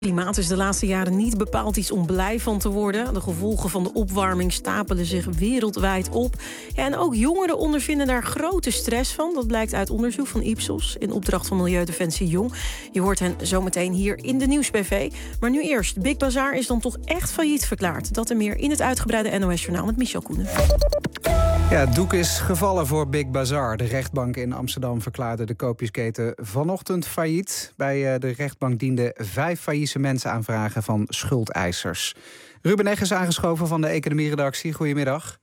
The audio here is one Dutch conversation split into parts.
Klimaat is de laatste jaren niet bepaald iets om blij van te worden. De gevolgen van de opwarming stapelen zich wereldwijd op. Ja, en ook jongeren ondervinden daar grote stress van. Dat blijkt uit onderzoek van Ipsos in opdracht van Milieudefensie Jong. Je hoort hen zometeen hier in de Nieuwsbv. Maar nu eerst, Big Bazaar is dan toch echt failliet verklaard. Dat en meer in het uitgebreide NOS-journaal met Michel Koenen. Ja, het doek is gevallen voor Big Bazaar. De rechtbank in Amsterdam verklaarde de koopjesketen vanochtend failliet. Bij de rechtbank dienden 5 faillissementsaanvragen van schuldeisers. Ruben Eg is aangeschoven van de economieredactie. Goedemiddag.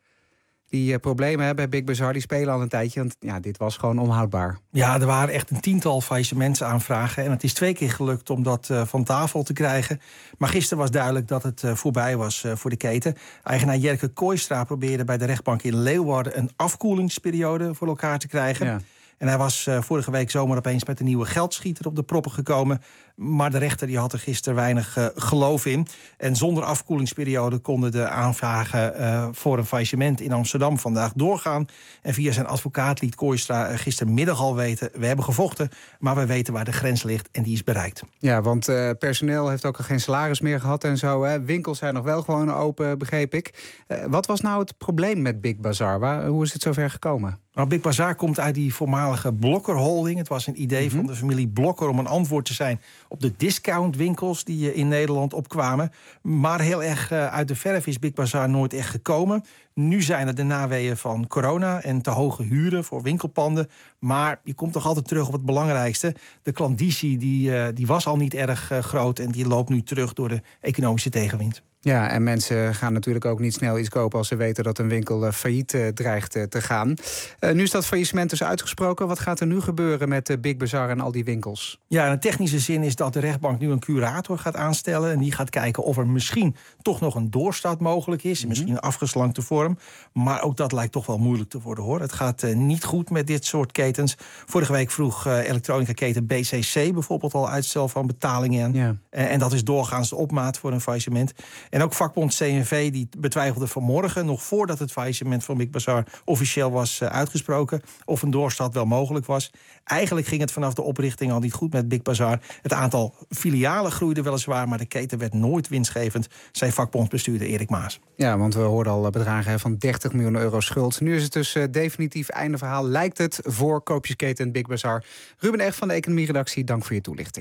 Die problemen bij Big Bazaar die spelen al een tijdje. Want ja, dit was gewoon onhoudbaar. Ja, er waren echt een 10-tal faillissementsaanvragen. En het is 2 keer gelukt om dat van tafel te krijgen. Maar gisteren was duidelijk dat het voorbij was voor de keten. Eigenaar Jerke Kooistra probeerde bij de rechtbank in Leeuwarden een afkoelingsperiode voor elkaar te krijgen. Ja. En hij was vorige week zomer opeens met een nieuwe geldschieter op de proppen gekomen. Maar de rechter die had er gisteren weinig geloof in. En zonder afkoelingsperiode konden de aanvragen voor een faillissement in Amsterdam vandaag doorgaan. En via zijn advocaat liet Kooistra gistermiddag al weten: we hebben gevochten, maar we weten waar de grens ligt en die is bereikt. Ja, want personeel heeft ook al geen salaris meer gehad en zo. Hè. Winkels zijn nog wel gewoon open, begreep ik. Wat was nou het probleem met Big Bazaar? Hoe is het zover gekomen? Nou, Big Bazaar komt uit die voormalige Blokker Holding. Het was een idee van de familie Blokker om een antwoord te zijn op de discountwinkels die in Nederland opkwamen. Maar heel erg uit de verf is Big Bazaar nooit echt gekomen. Nu zijn er de naweeën van corona en te hoge huren voor winkelpanden. Maar je komt toch altijd terug op het belangrijkste. De klandizie die was al niet erg groot en die loopt nu terug door de economische tegenwind. Ja, en mensen gaan natuurlijk ook niet snel iets kopen als ze weten dat een winkel failliet dreigt te gaan. Nu is dat faillissement dus uitgesproken. Wat gaat er nu gebeuren met Big Bazaar en al die winkels? Ja, in de technische zin is dat de rechtbank nu een curator gaat aanstellen. En die gaat kijken of er misschien toch nog een doorstart mogelijk is. Misschien een afgeslankte vorm. Maar ook dat lijkt toch wel moeilijk te worden, hoor. Het gaat niet goed met dit soort ketens. Vorige week vroeg elektronica-keten BCC bijvoorbeeld al uitstel van betalingen. Ja. En dat is doorgaans de opmaat voor een faillissement. En ook vakbond CNV die betwijfelde vanmorgen, nog voordat het faillissement van Big Bazaar officieel was uitgesproken, of een doorstart wel mogelijk was. Eigenlijk ging het vanaf de oprichting al niet goed met Big Bazaar. Het aantal filialen groeide weliswaar, maar de keten werd nooit winstgevend, zei vakbondsbestuurder Erik Maas. Ja, want we hoorden al bedragen van 30 miljoen euro schuld. Nu is het dus definitief einde verhaal, lijkt het, voor koopjesketen Big Bazaar. Ruben Eg van de economieredactie, dank voor je toelichting.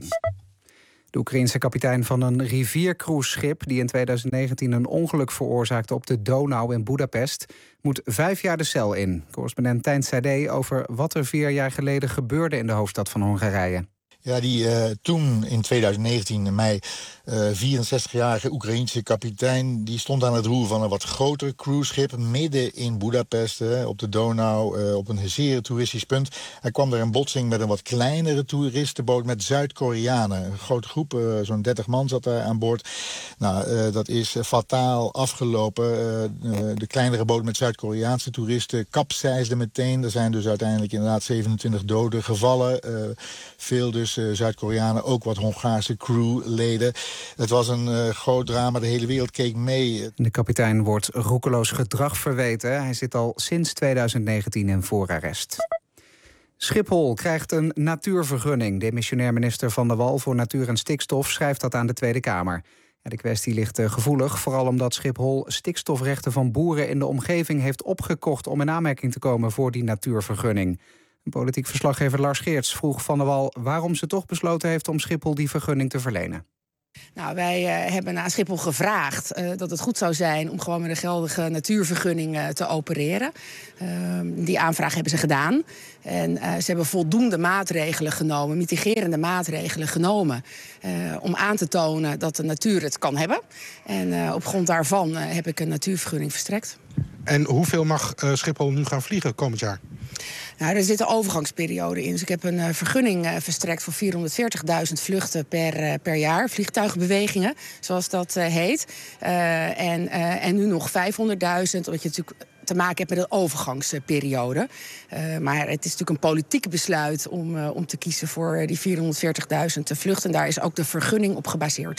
De Oekraïense kapitein van een riviercruiseschip die in 2019 een ongeluk veroorzaakte op de Donau in Budapest moet 5 jaar de cel in. Correspondent Tijn Sade over wat er 4 jaar geleden gebeurde in de hoofdstad van Hongarije. Ja, die toen in 2019 in mei 64-jarige Oekraïense kapitein, die stond aan het roer van een wat groter cruiseschip midden in Budapest, op de Donau, op een zeer toeristisch punt. Hij kwam er in botsing met een wat kleinere toeristenboot met Zuid-Koreanen. Een grote groep, zo'n 30 man zat daar aan boord. Nou, dat is fataal afgelopen. De kleinere boot met Zuid-Koreaanse toeristen kapseisde meteen. Er zijn dus uiteindelijk inderdaad 27 doden gevallen. Veel dus Zuid-Koreanen, ook wat Hongaarse crewleden. Het was een groot drama, de hele wereld keek mee. De kapitein wordt roekeloos gedrag verweten. Hij zit al sinds 2019 in voorarrest. Schiphol krijgt een natuurvergunning. Demissionair minister Van der Wal voor Natuur en Stikstof schrijft dat aan de Tweede Kamer. De kwestie ligt gevoelig, vooral omdat Schiphol stikstofrechten van boeren in de omgeving heeft opgekocht om in aanmerking te komen voor die natuurvergunning. Politiek verslaggever Lars Geerts vroeg Van der Wal waarom ze toch besloten heeft om Schiphol die vergunning te verlenen. Nou, wij hebben aan Schiphol gevraagd dat het goed zou zijn om gewoon met een geldige natuurvergunning te opereren. Die aanvraag hebben ze gedaan. En ze hebben voldoende maatregelen genomen, mitigerende maatregelen genomen, om aan te tonen dat de natuur het kan hebben. En op grond daarvan heb ik een natuurvergunning verstrekt. En hoeveel mag Schiphol nu gaan vliegen komend jaar? Nou, er zit een overgangsperiode in. Dus ik heb een vergunning verstrekt voor 440.000 vluchten per jaar. Vliegtuigbewegingen, zoals dat heet. En nu nog 500.000, omdat je natuurlijk te maken hebt met een overgangsperiode. Maar het is natuurlijk een politiek besluit om te kiezen voor die 440.000 vluchten. En daar is ook de vergunning op gebaseerd.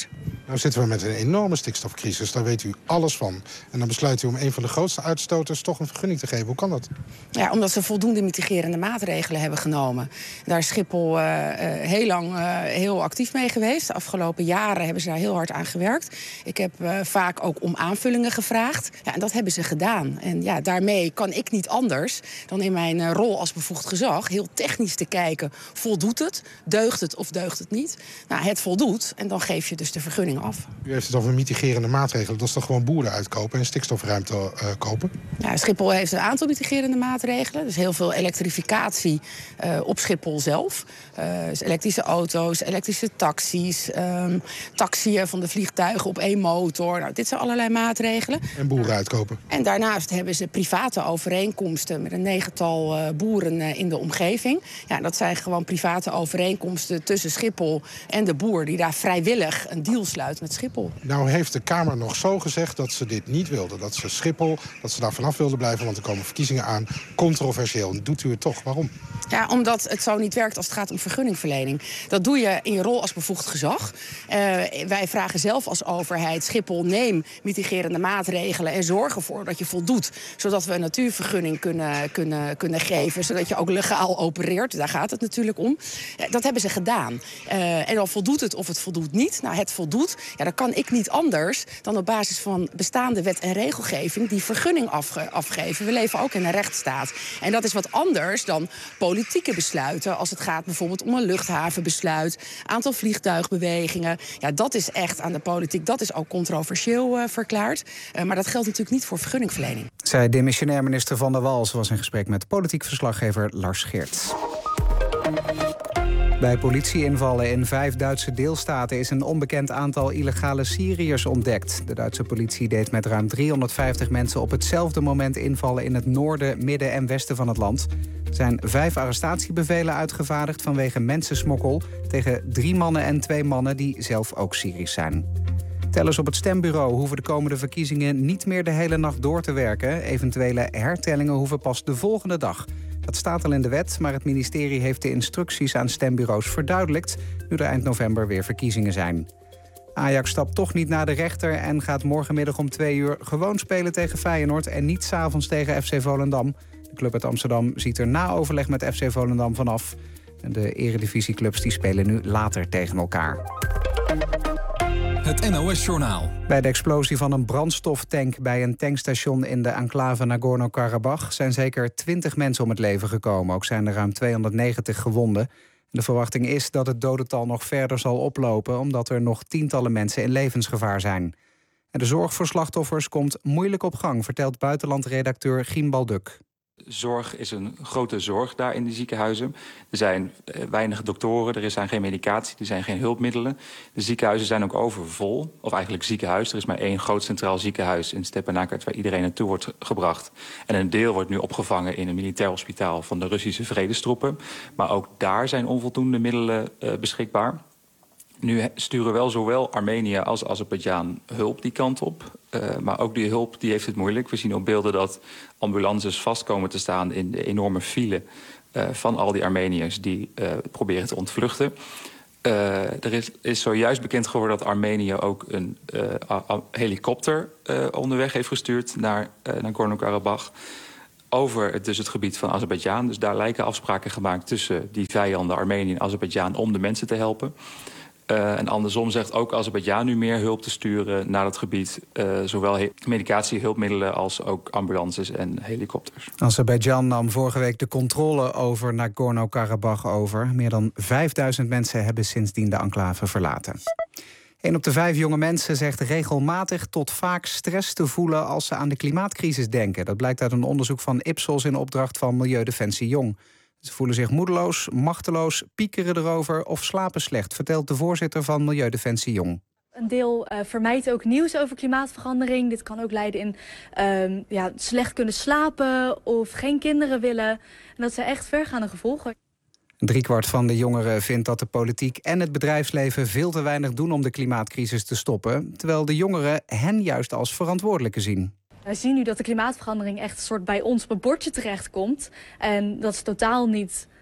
Nou zitten we met een enorme stikstofcrisis, daar weet u alles van. En dan besluit u om een van de grootste uitstoters toch een vergunning te geven. Hoe kan dat? Ja, omdat ze voldoende mitigerende maatregelen hebben genomen. Daar is Schiphol heel lang heel actief mee geweest. De afgelopen jaren hebben ze daar heel hard aan gewerkt. Ik heb vaak ook om aanvullingen gevraagd. Ja, en dat hebben ze gedaan. En ja, daarmee kan ik niet anders dan in mijn rol als bevoegd gezag heel technisch te kijken. Voldoet het? Deugt het of deugt het niet? Nou, het voldoet en dan geef je dus de vergunning af. U heeft het over mitigerende maatregelen. Dat is toch gewoon boeren uitkopen en stikstofruimte kopen? Ja, Schiphol heeft een aantal mitigerende maatregelen. Dus heel veel elektrificatie op Schiphol zelf. Dus elektrische auto's, elektrische taxis, taxiën van de vliegtuigen op één motor. Nou, dit zijn allerlei maatregelen. En boeren uitkopen. En daarnaast hebben ze private overeenkomsten met een 9-tal boeren in de omgeving. Ja, dat zijn gewoon private overeenkomsten tussen Schiphol en de boer die daar vrijwillig een deal sluit met Schiphol. Nou heeft de Kamer nog zo gezegd dat ze dit niet wilden. Dat ze Schiphol, dat ze daar vanaf wilden blijven, want er komen verkiezingen aan. Controversieel. Doet u het toch? Waarom? Ja, omdat het zo niet werkt als het gaat om vergunningverlening. Dat doe je in je rol als bevoegd gezag. Wij vragen zelf als overheid, Schiphol, neem mitigerende maatregelen en zorg ervoor dat je voldoet. Zodat we een natuurvergunning kunnen geven, zodat je ook legaal opereert. Daar gaat het natuurlijk om. Dat hebben ze gedaan. En dan voldoet het of het voldoet niet. Nou, het voldoet. Ja, dan kan ik niet anders dan op basis van bestaande wet en regelgeving die vergunning afgeven. We leven ook in een rechtsstaat. En dat is wat anders dan politieke besluiten als het gaat bijvoorbeeld om een luchthavenbesluit, aantal vliegtuigbewegingen. Ja, dat is echt aan de politiek. Dat is ook controversieel verklaard. Maar dat geldt natuurlijk niet voor vergunningverlening. Zei demissionair minister Van der Wal. Ze was in gesprek met politiek verslaggever Lars Geerts. Bij politieinvallen in 5 Duitse deelstaten is een onbekend aantal illegale Syriërs ontdekt. De Duitse politie deed met ruim 350 mensen op hetzelfde moment invallen in het noorden, midden en westen van het land. Er zijn 5 arrestatiebevelen uitgevaardigd vanwege mensensmokkel tegen 3 mannen en 2 mannen die zelf ook Syrisch zijn. Tellers op het stembureau hoeven de komende verkiezingen niet meer de hele nacht door te werken. Eventuele hertellingen hoeven pas de volgende dag. Dat staat al in de wet, maar het ministerie heeft de instructies aan stembureaus verduidelijkt, nu er eind november weer verkiezingen zijn. Ajax stapt toch niet naar de rechter en gaat morgenmiddag om 2 uur gewoon spelen tegen Feyenoord en niet 's avonds tegen FC Volendam. De club uit Amsterdam ziet er na overleg met FC Volendam vanaf. En de eredivisieclubs die spelen nu later tegen elkaar. Het NOS-journaal. Bij de explosie van een brandstoftank bij een tankstation in de enclave Nagorno-Karabakh zijn zeker 20 mensen om het leven gekomen. Ook zijn er ruim 290 gewonden. De verwachting is dat het dodental nog verder zal oplopen, omdat er nog tientallen mensen in levensgevaar zijn. En de zorg voor slachtoffers komt moeilijk op gang, vertelt buitenlandredacteur Giem Balduk. Zorg is een grote zorg daar in de ziekenhuizen. Er zijn weinig doktoren, er zijn geen medicatie, er zijn geen hulpmiddelen. De ziekenhuizen zijn ook overvol, of eigenlijk ziekenhuis. Er is maar 1 groot centraal ziekenhuis in Stepanakert waar iedereen naartoe wordt gebracht. En een deel wordt nu opgevangen in een militair hospitaal van de Russische vredestroepen. Maar ook daar zijn onvoldoende middelen beschikbaar. Nu sturen wel zowel Armenië als Azerbeidzjan hulp die kant op. Maar ook die hulp die heeft het moeilijk. We zien op beelden dat ambulances vast komen te staan in de enorme file van al die Armeniërs die proberen te ontvluchten. Er is zojuist bekend geworden dat Armenië ook een helikopter onderweg heeft gestuurd naar Nagorno-Karabakh. Over dus het gebied van Azerbeidzjan. Dus daar lijken afspraken gemaakt tussen die vijanden Armenië en Azerbeidzjan om de mensen te helpen. En andersom zegt ook Azerbeidzjan nu meer hulp te sturen naar het gebied. Zowel medicatie, hulpmiddelen als ook ambulances en helikopters. Azerbeidzjan nam vorige week de controle over Nagorno-Karabakh over. Meer dan 5000 mensen hebben sindsdien de enclave verlaten. 1 op de 5 jonge mensen zegt regelmatig tot vaak stress te voelen als ze aan de klimaatcrisis denken. Dat blijkt uit een onderzoek van Ipsos in opdracht van Milieudefensie Jong. Ze voelen zich moedeloos, machteloos, piekeren erover of slapen slecht, vertelt de voorzitter van Milieudefensie Jong. Een deel vermijdt ook nieuws over klimaatverandering. Dit kan ook leiden in slecht kunnen slapen of geen kinderen willen. En dat zijn echt vergaande gevolgen. 3/4 van de jongeren vindt dat de politiek en het bedrijfsleven veel te weinig doen om de klimaatcrisis te stoppen, terwijl de jongeren hen juist als verantwoordelijke zien. We zien nu dat de klimaatverandering echt een soort bij ons op een bordje terechtkomt. En dat is totaal niet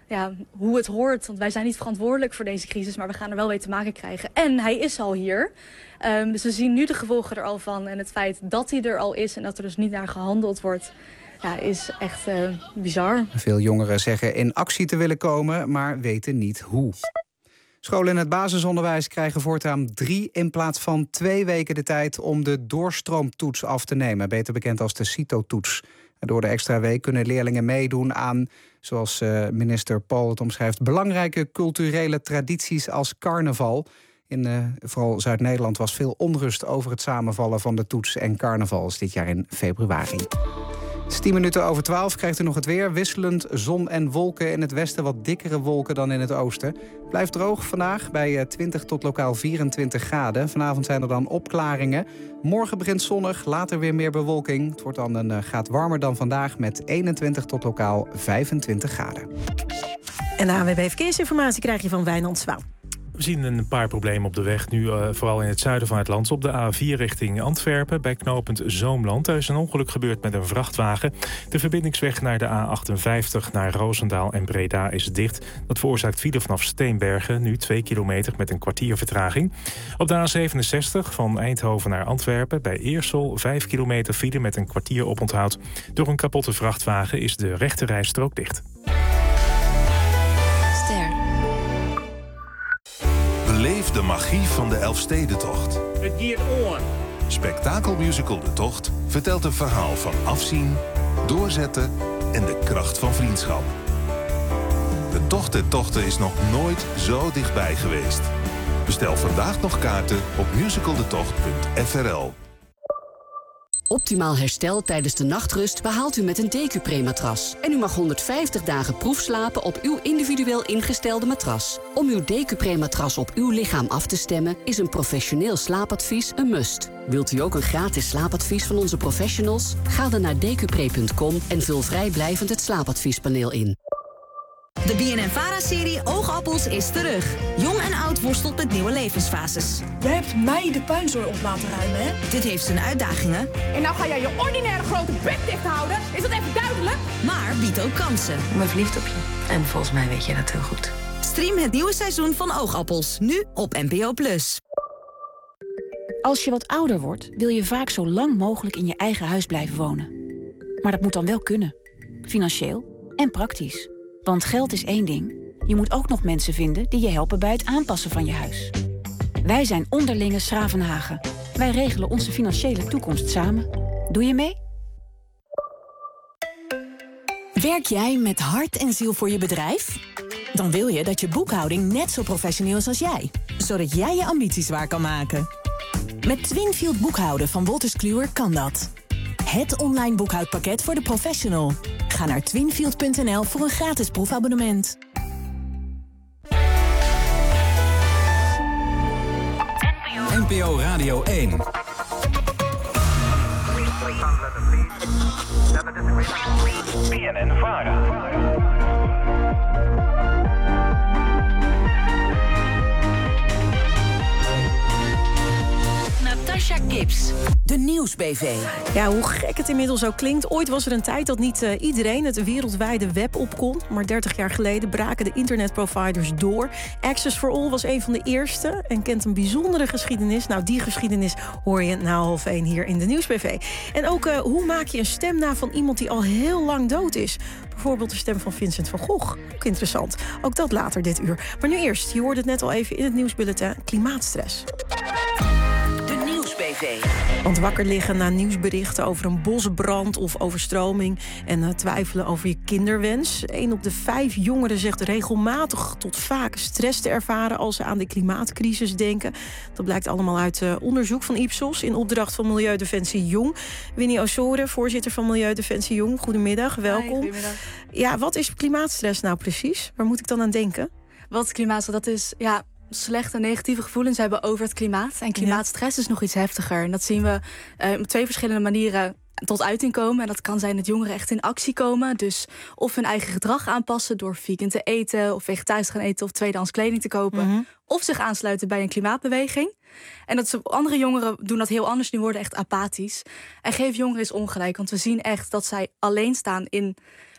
hoe het hoort. Want wij zijn niet verantwoordelijk voor deze crisis, maar we gaan er wel mee te maken krijgen. En hij is al hier. Dus we zien nu de gevolgen er al van. En het feit dat hij er al is en dat er dus niet naar gehandeld wordt, is echt bizar. Veel jongeren zeggen in actie te willen komen, maar weten niet hoe. Scholen in het basisonderwijs krijgen voortaan 3 in plaats van 2 weken de tijd om de doorstroomtoets af te nemen. Beter bekend als de CITO-toets. Door de extra week kunnen leerlingen meedoen aan, zoals minister Paul het omschrijft, belangrijke culturele tradities als carnaval. In vooral Zuid-Nederland was veel onrust over het samenvallen van de toets en carnavals dit jaar in februari. 10 minuten over 12 krijgt u nog het weer. Wisselend zon en wolken. In het westen wat dikkere wolken dan in het oosten. Blijft droog vandaag bij 20 tot lokaal 24 graden. Vanavond zijn er dan opklaringen. Morgen begint zonnig, later weer meer bewolking. Het wordt dan een graad warmer dan vandaag met 21 tot lokaal 25 graden. En de ANWB Verkeersinformatie krijg je van Wijnand Zwaan. We zien een paar problemen op de weg, nu vooral in het zuiden van het land. Op de A4 richting Antwerpen, bij knooppunt Zoomland. Er is een ongeluk gebeurd met een vrachtwagen. De verbindingsweg naar de A58 naar Roosendaal en Breda is dicht. Dat veroorzaakt file vanaf Steenbergen, nu 2 kilometer met een kwartier vertraging. Op de A67 van Eindhoven naar Antwerpen, bij Eersel 5 kilometer file met een kwartier oponthoud. Door een kapotte vrachtwagen is de rechterrijstrook dicht. Beleef de magie van de Elfstedentocht. Het giert on. Spektakelmusical De Tocht vertelt een verhaal van afzien, doorzetten en de kracht van vriendschap. De Tocht der Tochten is nog nooit zo dichtbij geweest. Bestel vandaag nog kaarten op musicaldetocht.frl. Optimaal herstel tijdens de nachtrust behaalt u met een Decupre-matras. En u mag 150 dagen proefslapen op uw individueel ingestelde matras. Om uw Decupre-matras op uw lichaam af te stemmen is een professioneel slaapadvies een must. Wilt u ook een gratis slaapadvies van onze professionals? Ga dan naar decupre.com en vul vrijblijvend het slaapadviespaneel in. De BNNVARA-serie Oogappels is terug. Jong en oud worstelt met nieuwe levensfases. Jij hebt mij de puinzooi op laten ruimen, hè? Dit heeft zijn uitdagingen. En nou ga jij je ordinaire grote bek dicht houden? Is dat even duidelijk? Maar biedt ook kansen. Ik ben verliefd op je. En volgens mij weet je dat heel goed. Stream het nieuwe seizoen van Oogappels. Nu op NPO+. Als je wat ouder wordt, wil je vaak zo lang mogelijk in je eigen huis blijven wonen. Maar dat moet dan wel kunnen. Financieel en praktisch. Want geld is één ding. Je moet ook nog mensen vinden die je helpen bij het aanpassen van je huis. Wij zijn Onderlinge Schravenhagen. Wij regelen onze financiële toekomst samen. Doe je mee? Werk jij met hart en ziel voor je bedrijf? Dan wil je dat je boekhouding net zo professioneel is als jij. Zodat jij je ambities waar kan maken. Met Twinfield boekhouden van Wolters Kluwer kan dat. Het online boekhoudpakket voor de professional. Ga naar twinfield.nl voor een gratis proefabonnement. NPO Radio 1. BNN-VARA. Natasha Gibbs, de Nieuwsbv. Ja, hoe gek het inmiddels ook klinkt. Ooit was er een tijd dat niet iedereen het wereldwijde web op kon. Maar 30 jaar geleden braken de internetproviders door. Access for All was een van de eerste en kent een bijzondere geschiedenis. Nou, die geschiedenis hoor je na 12:30 hier in de Nieuwsbv. En ook hoe maak je een stem na van iemand die al heel lang dood is? Bijvoorbeeld de stem van Vincent van Gogh. Ook interessant. Ook dat later dit uur. Maar nu eerst, je hoorde het net al even in het nieuwsbulletin, klimaatstress. Want wakker liggen na nieuwsberichten over een bosbrand of overstroming en twijfelen over je kinderwens. 1 op de 5 jongeren zegt regelmatig tot vaak stress te ervaren als ze aan de klimaatcrisis denken. Dat blijkt allemaal uit onderzoek van Ipsos in opdracht van Milieudefensie Jong. Winnie Osore, voorzitter van Milieudefensie Jong. Goedemiddag, welkom. Goedemiddag. Ja, wat is klimaatstress nou precies? Waar moet ik dan aan denken? Wat klimaatstress, dat is slechte en negatieve gevoelens hebben over het klimaat. En klimaatstress is nog iets heftiger. En dat zien we op 2 verschillende manieren tot uiting komen. En dat kan zijn dat jongeren echt in actie komen. Dus of hun eigen gedrag aanpassen door vegan te eten of vegetarisch te gaan eten of tweedehands kleding te kopen. Mm-hmm. Of zich aansluiten bij een klimaatbeweging. En dat andere jongeren doen dat heel anders. Die worden echt apathisch. En geef jongeren eens ongelijk. Want we zien echt dat zij alleen staan in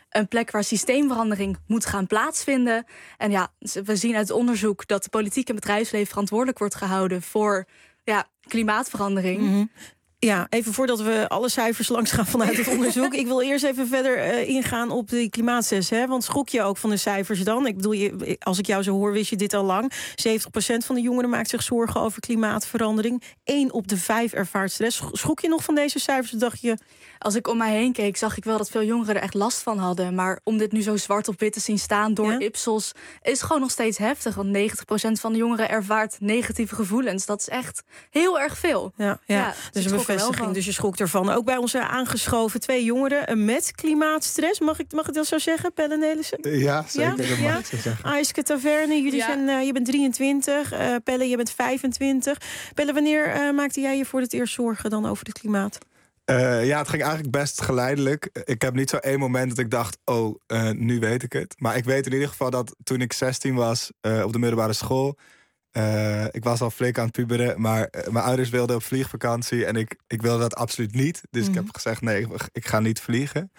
een plek waar systeemverandering moet gaan plaatsvinden. En ja, we zien uit onderzoek dat de politiek en bedrijfsleven verantwoordelijk wordt gehouden voor klimaatverandering. Mm-hmm. Ja, even voordat we alle cijfers langs gaan vanuit het onderzoek. Ik wil eerst even verder ingaan op die klimaatstress. Want schrok je ook van de cijfers dan? Ik bedoel, als ik jou zo hoor, wist je dit al lang. 70% van de jongeren maakt zich zorgen over klimaatverandering. 1 op de 5 ervaart stress. Schrok je nog van deze cijfers? Dacht je... Als ik om mij heen keek, zag ik wel dat veel jongeren er echt last van hadden. Maar om dit nu zo zwart op wit te zien staan door Ipsos, is gewoon nog steeds heftig. Want 90% van de jongeren ervaart negatieve gevoelens. Dat is echt heel erg veel. Ja. Dus een bevestiging. Dus je schrok ervan. Ook bij ons aangeschoven 2 jongeren met klimaatstress. Mag ik dat zo zeggen, Pelle Nelissen? Ja, zeker. Dat mag ik zo zeggen. Aiske Taverne, je bent 23. Pelle, je bent 25. Pelle, wanneer maakte jij je voor het eerst zorgen dan over het klimaat? Het ging eigenlijk best geleidelijk. Ik heb niet zo één moment dat ik dacht, nu weet ik het. Maar ik weet in ieder geval dat toen ik 16 was op de middelbare school, ik was al flink aan het puberen, maar mijn ouders wilden op vliegvakantie en ik wilde dat absoluut niet. Dus ik heb gezegd, nee, ik ga niet vliegen.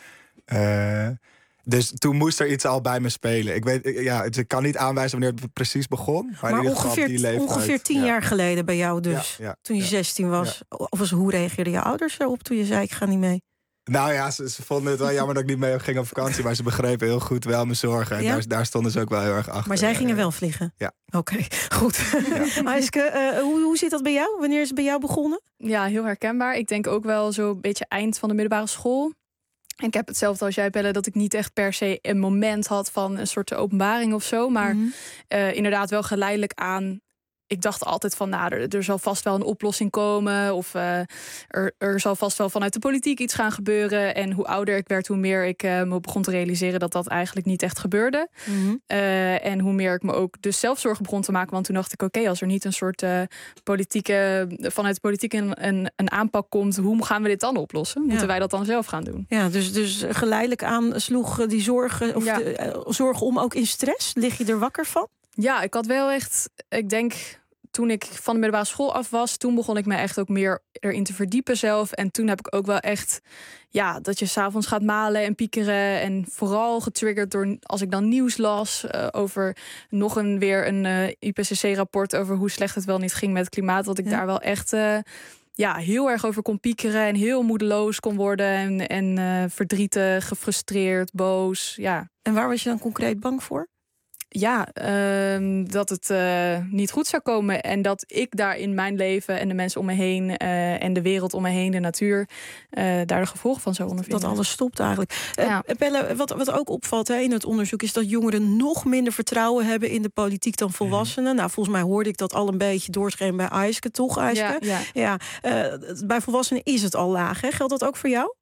Dus toen moest er iets al bij me spelen. Ik kan niet aanwijzen wanneer het precies begon. Maar in ieder geval op die leeftijd. Ongeveer 10 jaar geleden bij jou dus. Toen je 16 was. Of hoe reageerden je ouders erop toen je zei, ik ga niet mee? Nou ja, ze vonden het wel jammer dat ik niet mee ging op vakantie. Maar ze begrepen heel goed wel mijn zorgen. En daar stonden ze ook wel heel erg achter. Maar zij gingen wel vliegen? Ja. Oké, goed. Aiske, hoe zit dat bij jou? Wanneer is het bij jou begonnen? Ja, heel herkenbaar. Ik denk ook wel zo'n beetje eind van de middelbare school. En ik heb hetzelfde als jij, Pelle, dat ik niet echt per se een moment had van een soort openbaring of zo. Maar inderdaad wel geleidelijk aan. Ik dacht altijd van, er zal vast wel een oplossing komen. Of er zal vast wel vanuit de politiek iets gaan gebeuren. En hoe ouder ik werd, hoe meer ik me begon te realiseren dat eigenlijk niet echt gebeurde. En hoe meer ik me ook dus zelf zorgen begon te maken. Want toen dacht ik, oké, als er niet een soort vanuit de politiek een aanpak komt, hoe gaan we dit dan oplossen? Moeten wij dat dan zelf gaan doen? Ja, dus geleidelijk aan sloeg die zorgen, of zorgen om ook in stress. Lig je er wakker van? Ja, ik had wel echt, ik denk, toen ik van de middelbare school af was, toen begon ik me echt ook meer erin te verdiepen zelf. En toen heb ik ook wel echt, dat je 's avonds gaat malen en piekeren. En vooral getriggerd door, als ik dan nieuws las over weer een IPCC-rapport over hoe slecht het wel niet ging met het klimaat. Dat ik daar wel echt heel erg over kon piekeren en heel moedeloos kon worden. En verdrietig, gefrustreerd, boos. Ja. En waar was je dan concreet bang voor? Ja, dat het niet goed zou komen. En dat ik daar in mijn leven en de mensen om me heen en de wereld om me heen, de natuur, daar de gevolgen van zou ondervinden. Dat alles stopt eigenlijk. Pelle, wat ook opvalt in het onderzoek is dat jongeren nog minder vertrouwen hebben in de politiek dan volwassenen. Nou, volgens mij hoorde ik dat al een beetje doorschemeren bij Aiske, toch Aiske? Ja. Bij volwassenen is het al laag. Hè? Geldt dat ook voor jou?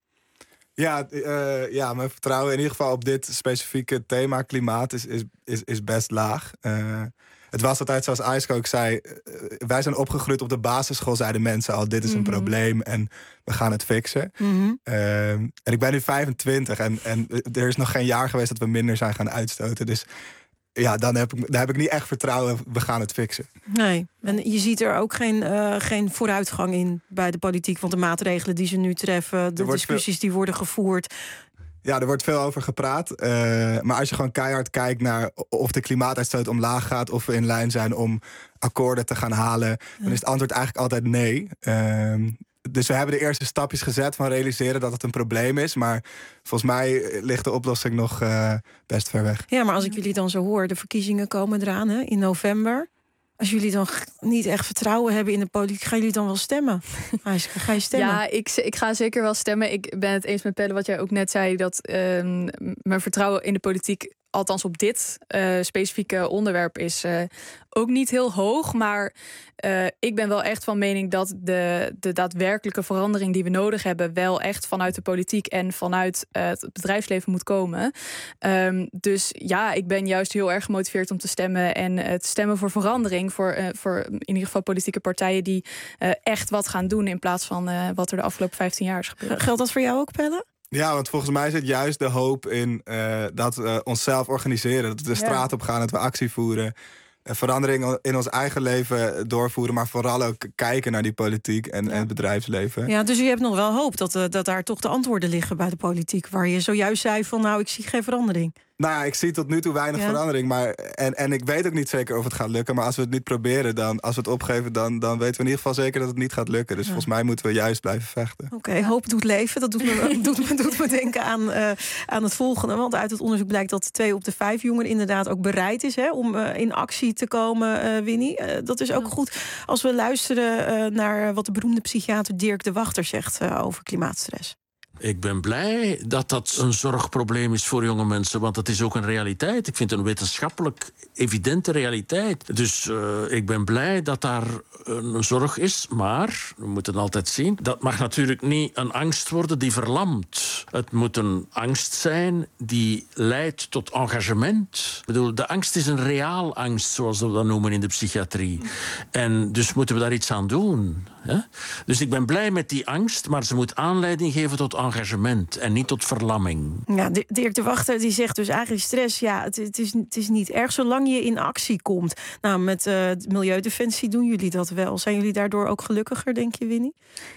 Ja, mijn vertrouwen in ieder geval op dit specifieke thema klimaat is best laag. Het was altijd zoals Aiske ook zei, wij zijn opgegroeid op de basisschool, zeiden mensen al, dit is een probleem en we gaan het fixen. En ik ben nu 25 en er is nog geen jaar geweest dat we minder zijn gaan uitstoten. Dus ja, daar heb ik niet echt vertrouwen, we gaan het fixen. Nee, en je ziet er ook geen vooruitgang in bij de politiek, want de maatregelen die ze nu treffen, de discussies die worden gevoerd. Ja, er wordt veel over gepraat. Maar als je gewoon keihard kijkt naar of de klimaatuitstoot omlaag gaat, of we in lijn zijn om akkoorden te gaan halen, dan is het antwoord eigenlijk altijd nee. Dus we hebben de eerste stapjes gezet van realiseren dat het een probleem is. Maar volgens mij ligt de oplossing nog best ver weg. Ja, maar als ik jullie dan zo hoor, de verkiezingen komen eraan in november. Als jullie dan niet echt vertrouwen hebben in de politiek, gaan jullie dan wel stemmen? Ga je stemmen? Ja, ik ga zeker wel stemmen. Ik ben het eens met Pelle wat jij ook net zei, dat mijn vertrouwen in de politiek, althans op dit specifieke onderwerp, is ook niet heel hoog. Maar ik ben wel echt van mening dat de daadwerkelijke verandering die we nodig hebben wel echt vanuit de politiek en vanuit het bedrijfsleven moet komen. Dus ja, ik ben juist heel erg gemotiveerd om te stemmen en te stemmen voor verandering. Voor in ieder geval politieke partijen die echt wat gaan doen in plaats van wat er de afgelopen 15 jaar is gebeurd. Geldt dat voor jou ook, Pelle? Ja, want volgens mij zit juist de hoop in dat we onszelf organiseren. Dat we de straat op gaan, dat we actie voeren. verandering in ons eigen leven doorvoeren, maar vooral ook kijken naar die politiek en het bedrijfsleven. Ja, dus je hebt nog wel hoop dat daar toch de antwoorden liggen bij de politiek, waar je zojuist zei van nou, ik zie geen verandering. Nou ja, ik zie tot nu toe weinig verandering. Maar, en ik weet ook niet zeker of het gaat lukken. Maar als we het niet proberen, als we het opgeven, dan weten we in ieder geval zeker dat het niet gaat lukken. Dus volgens mij moeten we juist blijven vechten. Oké, hoop doet leven. Dat doet me denken aan het volgende. Want uit het onderzoek blijkt dat 2 op de 5 jongeren inderdaad ook bereid is om in actie te komen, Winnie. Dat is ook goed als we luisteren naar wat de beroemde psychiater Dirk de Wachter zegt over klimaatstress. Ik ben blij dat dat een zorgprobleem is voor jonge mensen, want dat is ook een realiteit. Ik vind het een wetenschappelijk evidente realiteit. Dus ik ben blij dat daar een zorg is, maar we moeten het altijd zien. Dat mag natuurlijk niet een angst worden die verlamt. Het moet een angst zijn die leidt tot engagement. Ik bedoel, de angst is een reaal angst, zoals we dat noemen in de psychiatrie. En dus moeten we daar iets aan doen. Hè? Dus ik ben blij met die angst, maar ze moet aanleiding geven tot engagement en niet tot verlamming. Ja, Dirk de Wachter die zegt dus eigenlijk stress, het is niet erg zolang je in actie komt. Nou, met Milieudefensie doen jullie dat wel. Zijn jullie daardoor ook gelukkiger, denk je, Winnie?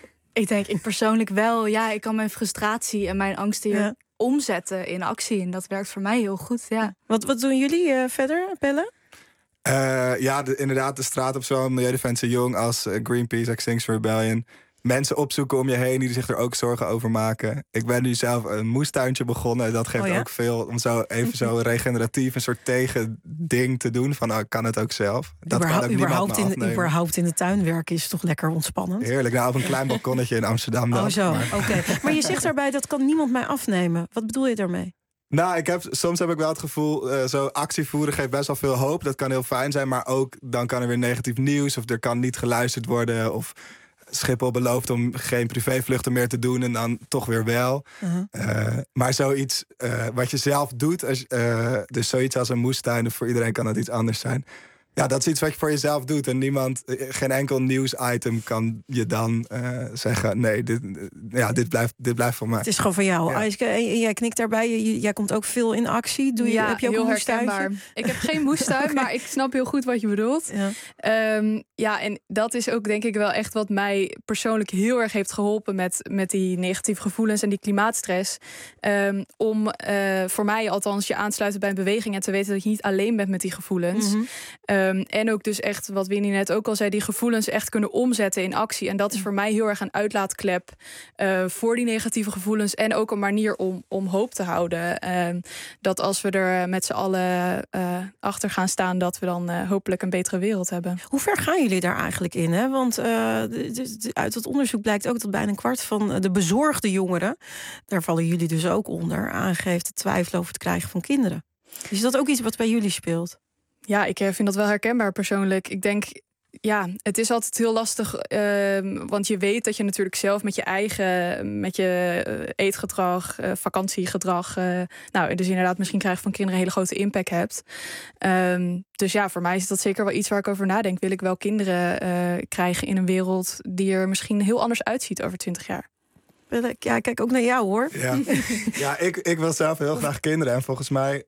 Ik persoonlijk wel. Ja, ik kan mijn frustratie en mijn angsten omzetten in actie. En dat werkt voor mij heel goed, ja. Wat doen jullie verder, Pelle? Inderdaad, de straat op zo'n Milieudefensie Jong als Greenpeace, Extinction Rebellion. Mensen opzoeken om je heen die zich er ook zorgen over maken. Ik ben nu zelf een moestuintje begonnen. Dat geeft ook veel om zo regeneratief een soort tegending te doen. Van kan het ook zelf. Dat kan ook niemand me afnemen. Überhaupt in de tuin werken is toch lekker ontspannend? Heerlijk. Nou, op een klein balkonnetje in Amsterdam. Oké. Maar je zegt daarbij, dat kan niemand mij afnemen. Wat bedoel je daarmee? Nou, soms heb ik wel het gevoel, zo actie voeren geeft best wel veel hoop. Dat kan heel fijn zijn, maar ook dan kan er weer negatief nieuws. Of er kan niet geluisterd worden. Of Schiphol belooft om geen privévluchten meer te doen en dan toch weer wel. Maar zoiets wat je zelf doet, dus zoiets als een moestuin, voor iedereen kan dat iets anders zijn. Ja, dat is iets wat je voor jezelf doet. En geen enkel nieuwsitem kan je dan zeggen, nee, dit blijft voor mij. Het is gewoon van jou. Ja. Jij knikt daarbij, jij komt ook veel in actie. Heb je ook een moestuintje? Ik heb geen moestuin, maar ik snap heel goed wat je bedoelt. En dat is ook denk ik wel echt wat mij persoonlijk heel erg heeft geholpen met die negatieve gevoelens en die klimaatstress. Om voor mij althans je aansluiten bij een beweging en te weten dat je niet alleen bent met die gevoelens. En ook dus echt, wat Winnie net ook al zei, die gevoelens echt kunnen omzetten in actie. En dat is voor mij heel erg een uitlaatklep voor die negatieve gevoelens. En ook een manier om hoop te houden. Dat als we er met z'n allen achter gaan staan, dat we dan hopelijk een betere wereld hebben. Hoe ver gaan jullie daar eigenlijk in? Hè? Want uit het onderzoek blijkt ook dat bijna een kwart van de bezorgde jongeren, daar vallen jullie dus ook onder, aangeeft te twijfelen over het krijgen van kinderen. Is dat ook iets wat bij jullie speelt? Ja, ik vind dat wel herkenbaar persoonlijk. Ik denk, het is altijd heel lastig, want je weet dat je natuurlijk zelf met je eetgedrag, vakantiegedrag, dus inderdaad misschien krijgen van kinderen een hele grote impact hebt. Dus voor mij is dat zeker wel iets waar ik over nadenk. Wil ik wel kinderen krijgen in een wereld die er misschien heel anders uitziet over 20 jaar? Ja, kijk ook naar jou, hoor. Ja, ik wil zelf heel graag kinderen. En volgens mij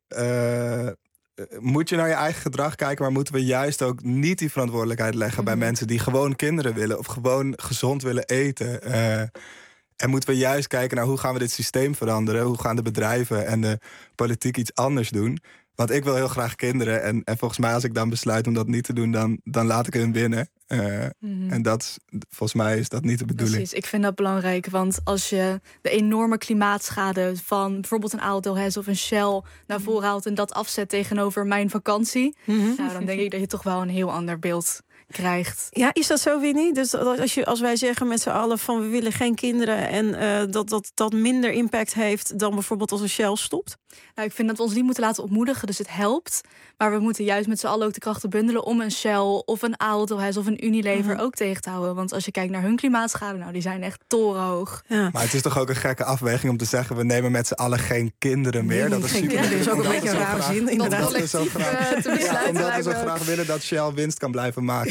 moet je naar je eigen gedrag kijken, maar moeten we juist ook niet die verantwoordelijkheid leggen bij mensen die gewoon kinderen willen of gewoon gezond willen eten. En moeten we juist kijken naar hoe gaan we dit systeem veranderen? Hoe gaan de bedrijven en de politiek iets anders doen? Want ik wil heel graag kinderen. En volgens mij als ik dan besluit om dat niet te doen, dan laat ik hun winnen. En volgens mij is dat niet de bedoeling. Precies, ik vind dat belangrijk. Want als je de enorme klimaatschade van bijvoorbeeld een Ahold Delhaize of een Shell naar voren haalt en dat afzet tegenover mijn vakantie, dan denk ik dat je toch wel een heel ander beeld krijgt. Ja, is dat zo, Winnie? Dus als wij zeggen met z'n allen van we willen geen kinderen en dat minder impact heeft dan bijvoorbeeld als een Shell stopt? Nou, ik vind dat we ons niet moeten laten ontmoedigen, dus het helpt. Maar we moeten juist met z'n allen ook de krachten bundelen om een Shell of een Ahold Delhaize of een Unilever ook tegen te houden. Want als je kijkt naar hun klimaatschade, die zijn echt torenhoog. Ja. Maar het is toch ook een gekke afweging om te zeggen we nemen met z'n allen geen kinderen meer. Dat is super. Dat is ook een beetje een rare zin, inderdaad. Omdat we zo graag willen dat Shell winst kan blijven maken.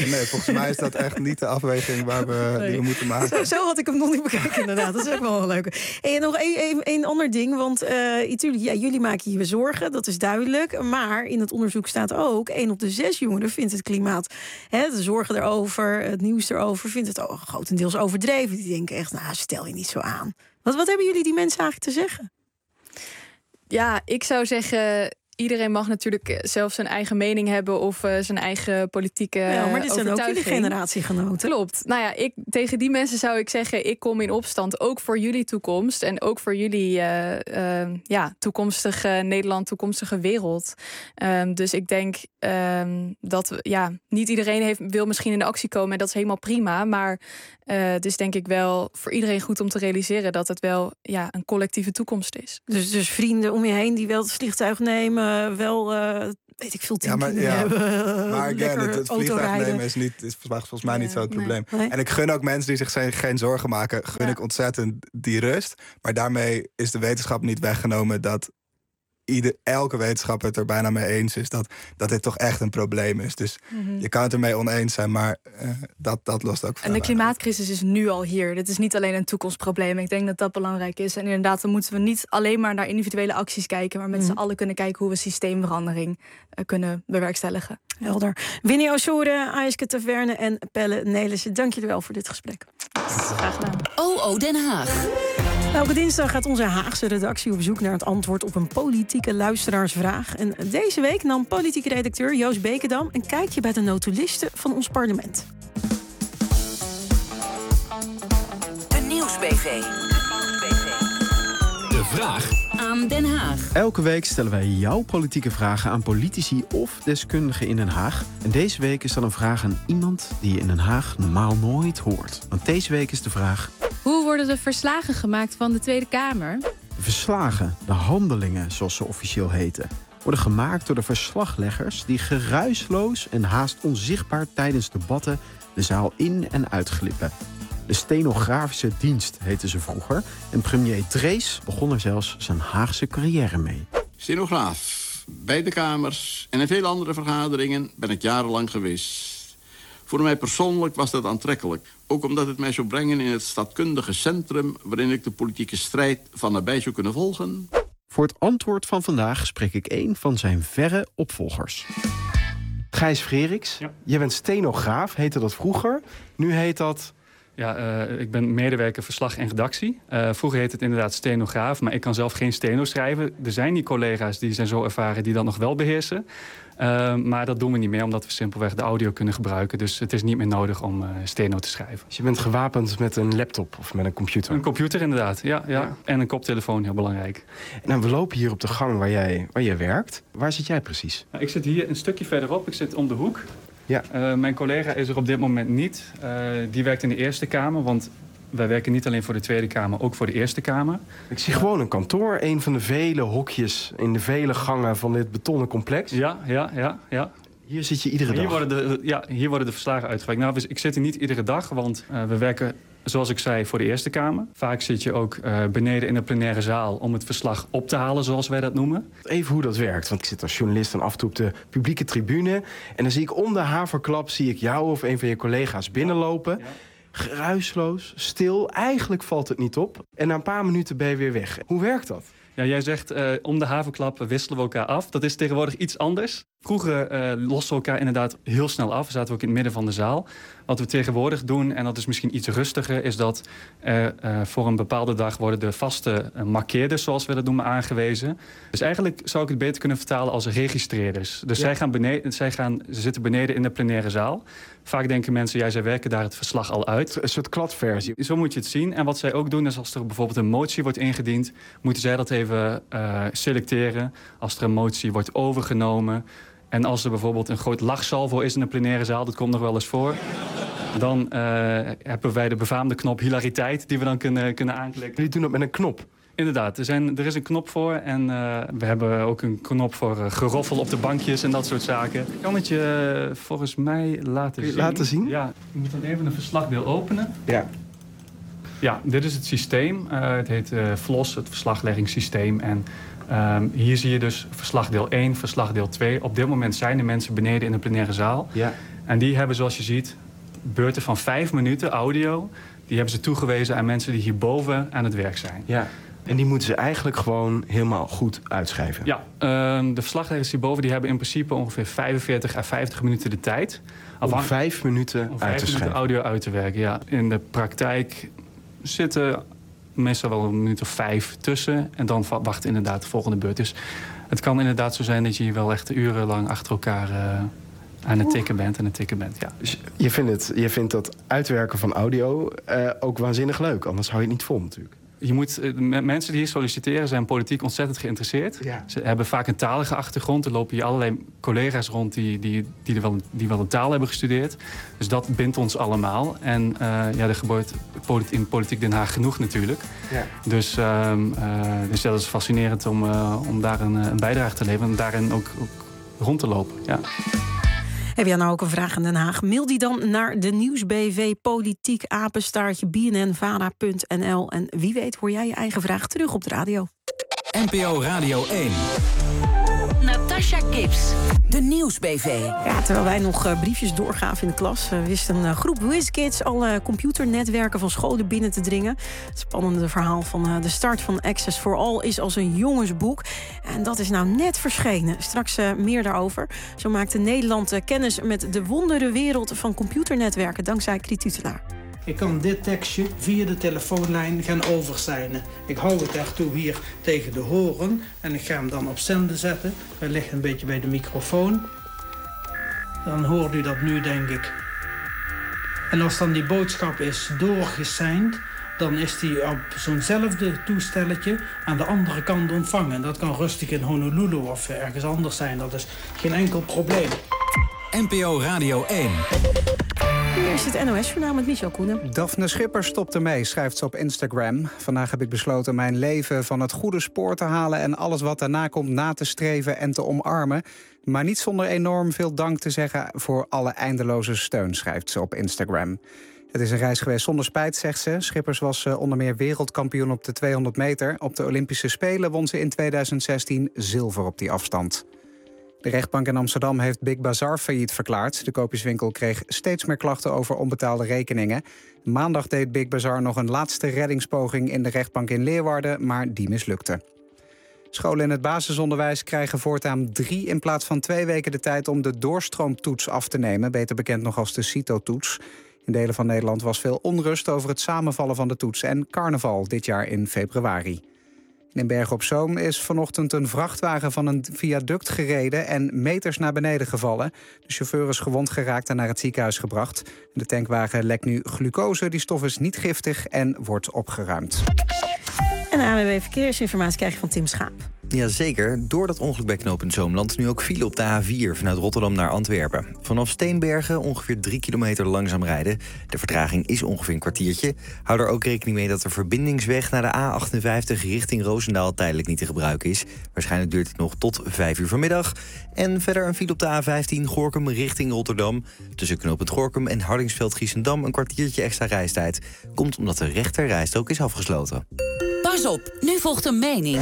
Nee, volgens mij is dat echt niet de afweging die we moeten maken. Zo had ik hem nog niet bekeken, inderdaad. Dat is ook wel een leuke. En nog één ander ding, want natuurlijk, jullie maken je zorgen, dat is duidelijk. Maar in het onderzoek staat ook, 1 op de 6 jongeren vindt het klimaat, de zorgen erover, het nieuws erover, vindt het grotendeels overdreven. Die denken echt, stel je niet zo aan. Wat hebben jullie die mensen eigenlijk te zeggen? Ja, ik zou zeggen, iedereen mag natuurlijk zelf zijn eigen mening hebben of zijn eigen politieke maar dit zijn ook jullie generatiegenoten. Klopt. Nou ja, tegen die mensen zou ik zeggen, ik kom in opstand ook voor jullie toekomst en ook voor jullie toekomstige Nederland, toekomstige wereld. Dus ik denk dat niet iedereen wil misschien in de actie komen en dat is helemaal prima, maar het is denk ik wel voor iedereen goed om te realiseren dat het wel een collectieve toekomst is. Dus vrienden om je heen die wel het vliegtuig nemen, wel weet ik veel hebben. Maar het vliegtuig nemen is volgens mij niet zo het probleem. Nee. En ik gun ook mensen die zich geen zorgen maken, gun ik ontzettend die rust. Maar daarmee is de wetenschap niet weggenomen dat elke wetenschapper het er bijna mee eens is dat dit toch echt een probleem is. Dus je kan het ermee oneens zijn, maar dat lost ook veel. En de klimaatcrisis is nu al hier. Dit is niet alleen een toekomstprobleem. Ik denk dat dat belangrijk is. En inderdaad, dan moeten we niet alleen maar naar individuele acties kijken, maar met z'n allen kunnen kijken hoe we systeemverandering kunnen bewerkstelligen. Helder. Winnie Osoren, Ayeske Taverne en Pelle Nelissen, dank jullie wel voor dit gesprek. Graag gedaan. OO Den Haag. Elke dinsdag gaat onze Haagse redactie op zoek naar het antwoord op een politieke luisteraarsvraag. En deze week nam politieke redacteur Joost Bekendam een kijkje bij de notulisten van ons parlement. De Nieuwsbv. De vraag aan Den Haag. Elke week stellen wij jouw politieke vragen aan politici of deskundigen in Den Haag. En deze week is dan een vraag aan iemand die je in Den Haag normaal nooit hoort. Want deze week is de vraag: hoe worden de verslagen gemaakt van de Tweede Kamer? De verslagen, de handelingen zoals ze officieel heten, worden gemaakt door de verslagleggers die geruisloos en haast onzichtbaar tijdens debatten de zaal in- en uitglippen. De stenografische dienst heette ze vroeger en premier Drees begon er zelfs zijn Haagse carrière mee. Stenograaf, bij de Kamers en in vele andere vergaderingen ben ik jarenlang geweest. Voor mij persoonlijk was dat aantrekkelijk. Ook omdat het mij zou brengen in het staatkundige centrum waarin ik de politieke strijd van nabij zou kunnen volgen. Voor het antwoord van vandaag spreek ik een van zijn verre opvolgers. Gijs Freriks, jij bent stenograaf, heette dat vroeger. Nu heet dat... Ja, ik ben medewerker verslag en redactie. Vroeger heette het inderdaad stenograaf, maar ik kan zelf geen steno schrijven. Er zijn die collega's die zijn zo ervaren die dat nog wel beheersen. Maar dat doen we niet meer, omdat we simpelweg de audio kunnen gebruiken. Dus het is niet meer nodig om steno te schrijven. Dus je bent gewapend met een laptop of met een computer? Een computer inderdaad, ja. En een koptelefoon, heel belangrijk. Nou, we lopen hier op de gang waar jij werkt. Waar zit jij precies? Nou, ik zit hier een stukje verderop, ik zit om de hoek. Ja. Mijn collega is er op dit moment niet. Die werkt in de Eerste Kamer, want wij werken niet alleen voor de Tweede Kamer, ook voor de Eerste Kamer. Ik zie gewoon een kantoor, een van de vele hokjes in de vele gangen van dit betonnen complex. Ja. Hier zit je iedere dag? Hier worden de verslagen uitgewerkt. Nou, ik zit hier niet iedere dag, want we werken, zoals ik zei, voor de Eerste Kamer. Vaak zit je ook beneden in de plenaire zaal om het verslag op te halen, zoals wij dat noemen. Even hoe dat werkt, want ik zit als journalist dan af en toe op de publieke tribune. En dan zie ik om de haverklap jou of een van je collega's binnenlopen. Ja. Geruisloos, stil, eigenlijk valt het niet op. En na een paar minuten ben je weer weg. Hoe werkt dat? Ja, jij zegt om de haverklap wisselen we elkaar af. Dat is tegenwoordig iets anders. Vroeger losten we elkaar inderdaad heel snel af. We zaten ook in het midden van de zaal. Wat we tegenwoordig doen, en dat is misschien iets rustiger, is dat voor een bepaalde dag worden de vaste markeerders, zoals we dat noemen, aangewezen. Dus eigenlijk zou ik het beter kunnen vertalen als registreerders. Dus ze zitten beneden in de plenaire zaal. Vaak denken mensen, zij werken daar het verslag al uit. Een soort kladversie. Zo moet je het zien. En wat zij ook doen, is als er bijvoorbeeld een motie wordt ingediend, moeten zij dat even selecteren. Als er een motie wordt overgenomen. En als er bijvoorbeeld een groot lachsalvo is in de plenaire zaal, dat komt nog wel eens voor, dan hebben wij de befaamde knop hilariteit die we dan kunnen aanklikken. Jullie doen dat met een knop? Inderdaad, er is een knop voor en we hebben ook een knop voor geroffel op de bankjes en dat soort zaken. Ik kan het je volgens mij laten zien. Ja, je moet dan even een verslagdeel openen. Ja. Ja, dit is het systeem. Het heet VLOS, het verslagleggingssysteem. En hier zie je dus verslagdeel 1, verslagdeel 2. Op dit moment zijn de mensen beneden in de plenaire zaal. Ja. En die hebben, zoals je ziet, beurten van 5 minuten audio. Die hebben ze toegewezen aan mensen die hierboven aan het werk zijn. Ja. En die moeten ze eigenlijk gewoon helemaal goed uitschrijven? Ja, de verslaggevers hierboven die hebben in principe ongeveer 45 à 50 minuten de tijd. Om 5 minuten om uit 5 te minuten schrijven? audio uit te werken, ja. In de praktijk zitten meestal wel een minuut of 5 tussen. En dan wacht inderdaad de volgende beurt. Dus het kan inderdaad zo zijn dat je hier wel echt urenlang achter elkaar aan het tikken bent. Ja. Dus je vindt dat uitwerken van audio ook waanzinnig leuk. Anders hou je het niet vol natuurlijk. Je moet, mensen die hier solliciteren zijn politiek ontzettend geïnteresseerd. Ja. Ze hebben vaak een talige achtergrond. Er lopen hier allerlei collega's rond die wel de taal hebben gestudeerd. Dus dat bindt ons allemaal. En er gebeurt in Politiek Den Haag genoeg natuurlijk. Ja. Dus dat is fascinerend om daar een bijdrage te leveren. En daarin ook rond te lopen. Ja. Heb jij nou ook een vraag aan Den Haag? Mail die dan naar de Nieuwsbv politiek apenstaartje bnnvara.nl. En wie weet hoor jij je eigen vraag terug op de radio. NPO Radio 1. Natasha Gibbs, de Nieuwsbv. Ja, terwijl wij nog briefjes doorgaven in de klas, wist een groep WizKids alle computernetwerken van scholen binnen te dringen. Het spannende verhaal van de start van Access for All is als een jongensboek. En dat is nou net verschenen. Straks meer daarover. Zo maakte Nederland kennis met de wonderenwereld van computernetwerken dankzij Kriet Tutelaar. Ik kan dit tekstje via de telefoonlijn gaan overzijnen. Ik hou het daartoe hier tegen de horen en ik ga hem dan op zenden zetten. Hij ligt een beetje bij de microfoon. Dan hoort u dat nu, denk ik. En als dan die boodschap is doorgeseind, dan is die op zo'nzelfde toestelletje aan de andere kant ontvangen. Dat kan rustig in Honolulu of ergens anders zijn. Dat is geen enkel probleem. NPO Radio 1. Hier is het NOS-journaal met Michel Koenen. Daphne Schipper stopt ermee, schrijft ze op Instagram. Vandaag heb ik besloten mijn leven van het goede spoor te halen en alles wat daarna komt na te streven en te omarmen. Maar niet zonder enorm veel dank te zeggen voor alle eindeloze steun, schrijft ze op Instagram. Het is een reis geweest zonder spijt, zegt ze. Schippers was onder meer wereldkampioen op de 200 meter. Op de Olympische Spelen won ze in 2016 zilver op die afstand. De rechtbank in Amsterdam heeft Big Bazaar failliet verklaard. De koopjeswinkel kreeg steeds meer klachten over onbetaalde rekeningen. Maandag deed Big Bazaar nog een laatste reddingspoging in de rechtbank in Leeuwarden, maar die mislukte. Scholen in het basisonderwijs krijgen voortaan 3 in plaats van 2 weken de tijd om de doorstroomtoets af te nemen, beter bekend nog als de CITO-toets. In delen van Nederland was veel onrust over het samenvallen van de toets en carnaval dit jaar in februari. In Bergen op Zoom is vanochtend een vrachtwagen van een viaduct gereden en meters naar beneden gevallen. De chauffeur is gewond geraakt en naar het ziekenhuis gebracht. De tankwagen lekt nu glucose, die stof is niet giftig en wordt opgeruimd. En ANWB Verkeersinformatie krijg je van Tim Schaap. Jazeker, door dat ongeluk bij knooppunt Zoomland nu ook file op de A4 vanuit Rotterdam naar Antwerpen. Vanaf Steenbergen ongeveer 3 kilometer langzaam rijden. De vertraging is ongeveer een kwartiertje. Hou er ook rekening mee dat de verbindingsweg naar de A58 richting Roosendaal tijdelijk niet te gebruiken is. Waarschijnlijk duurt het nog tot 5 uur vanmiddag. En verder een file op de A15 Gorinchem richting Rotterdam. Tussen knooppunt Gorinchem en Hardingsveld-Giessendam een kwartiertje extra reistijd. Komt omdat de rechter rijstrook is afgesloten. Pas op, nu volgt een mening.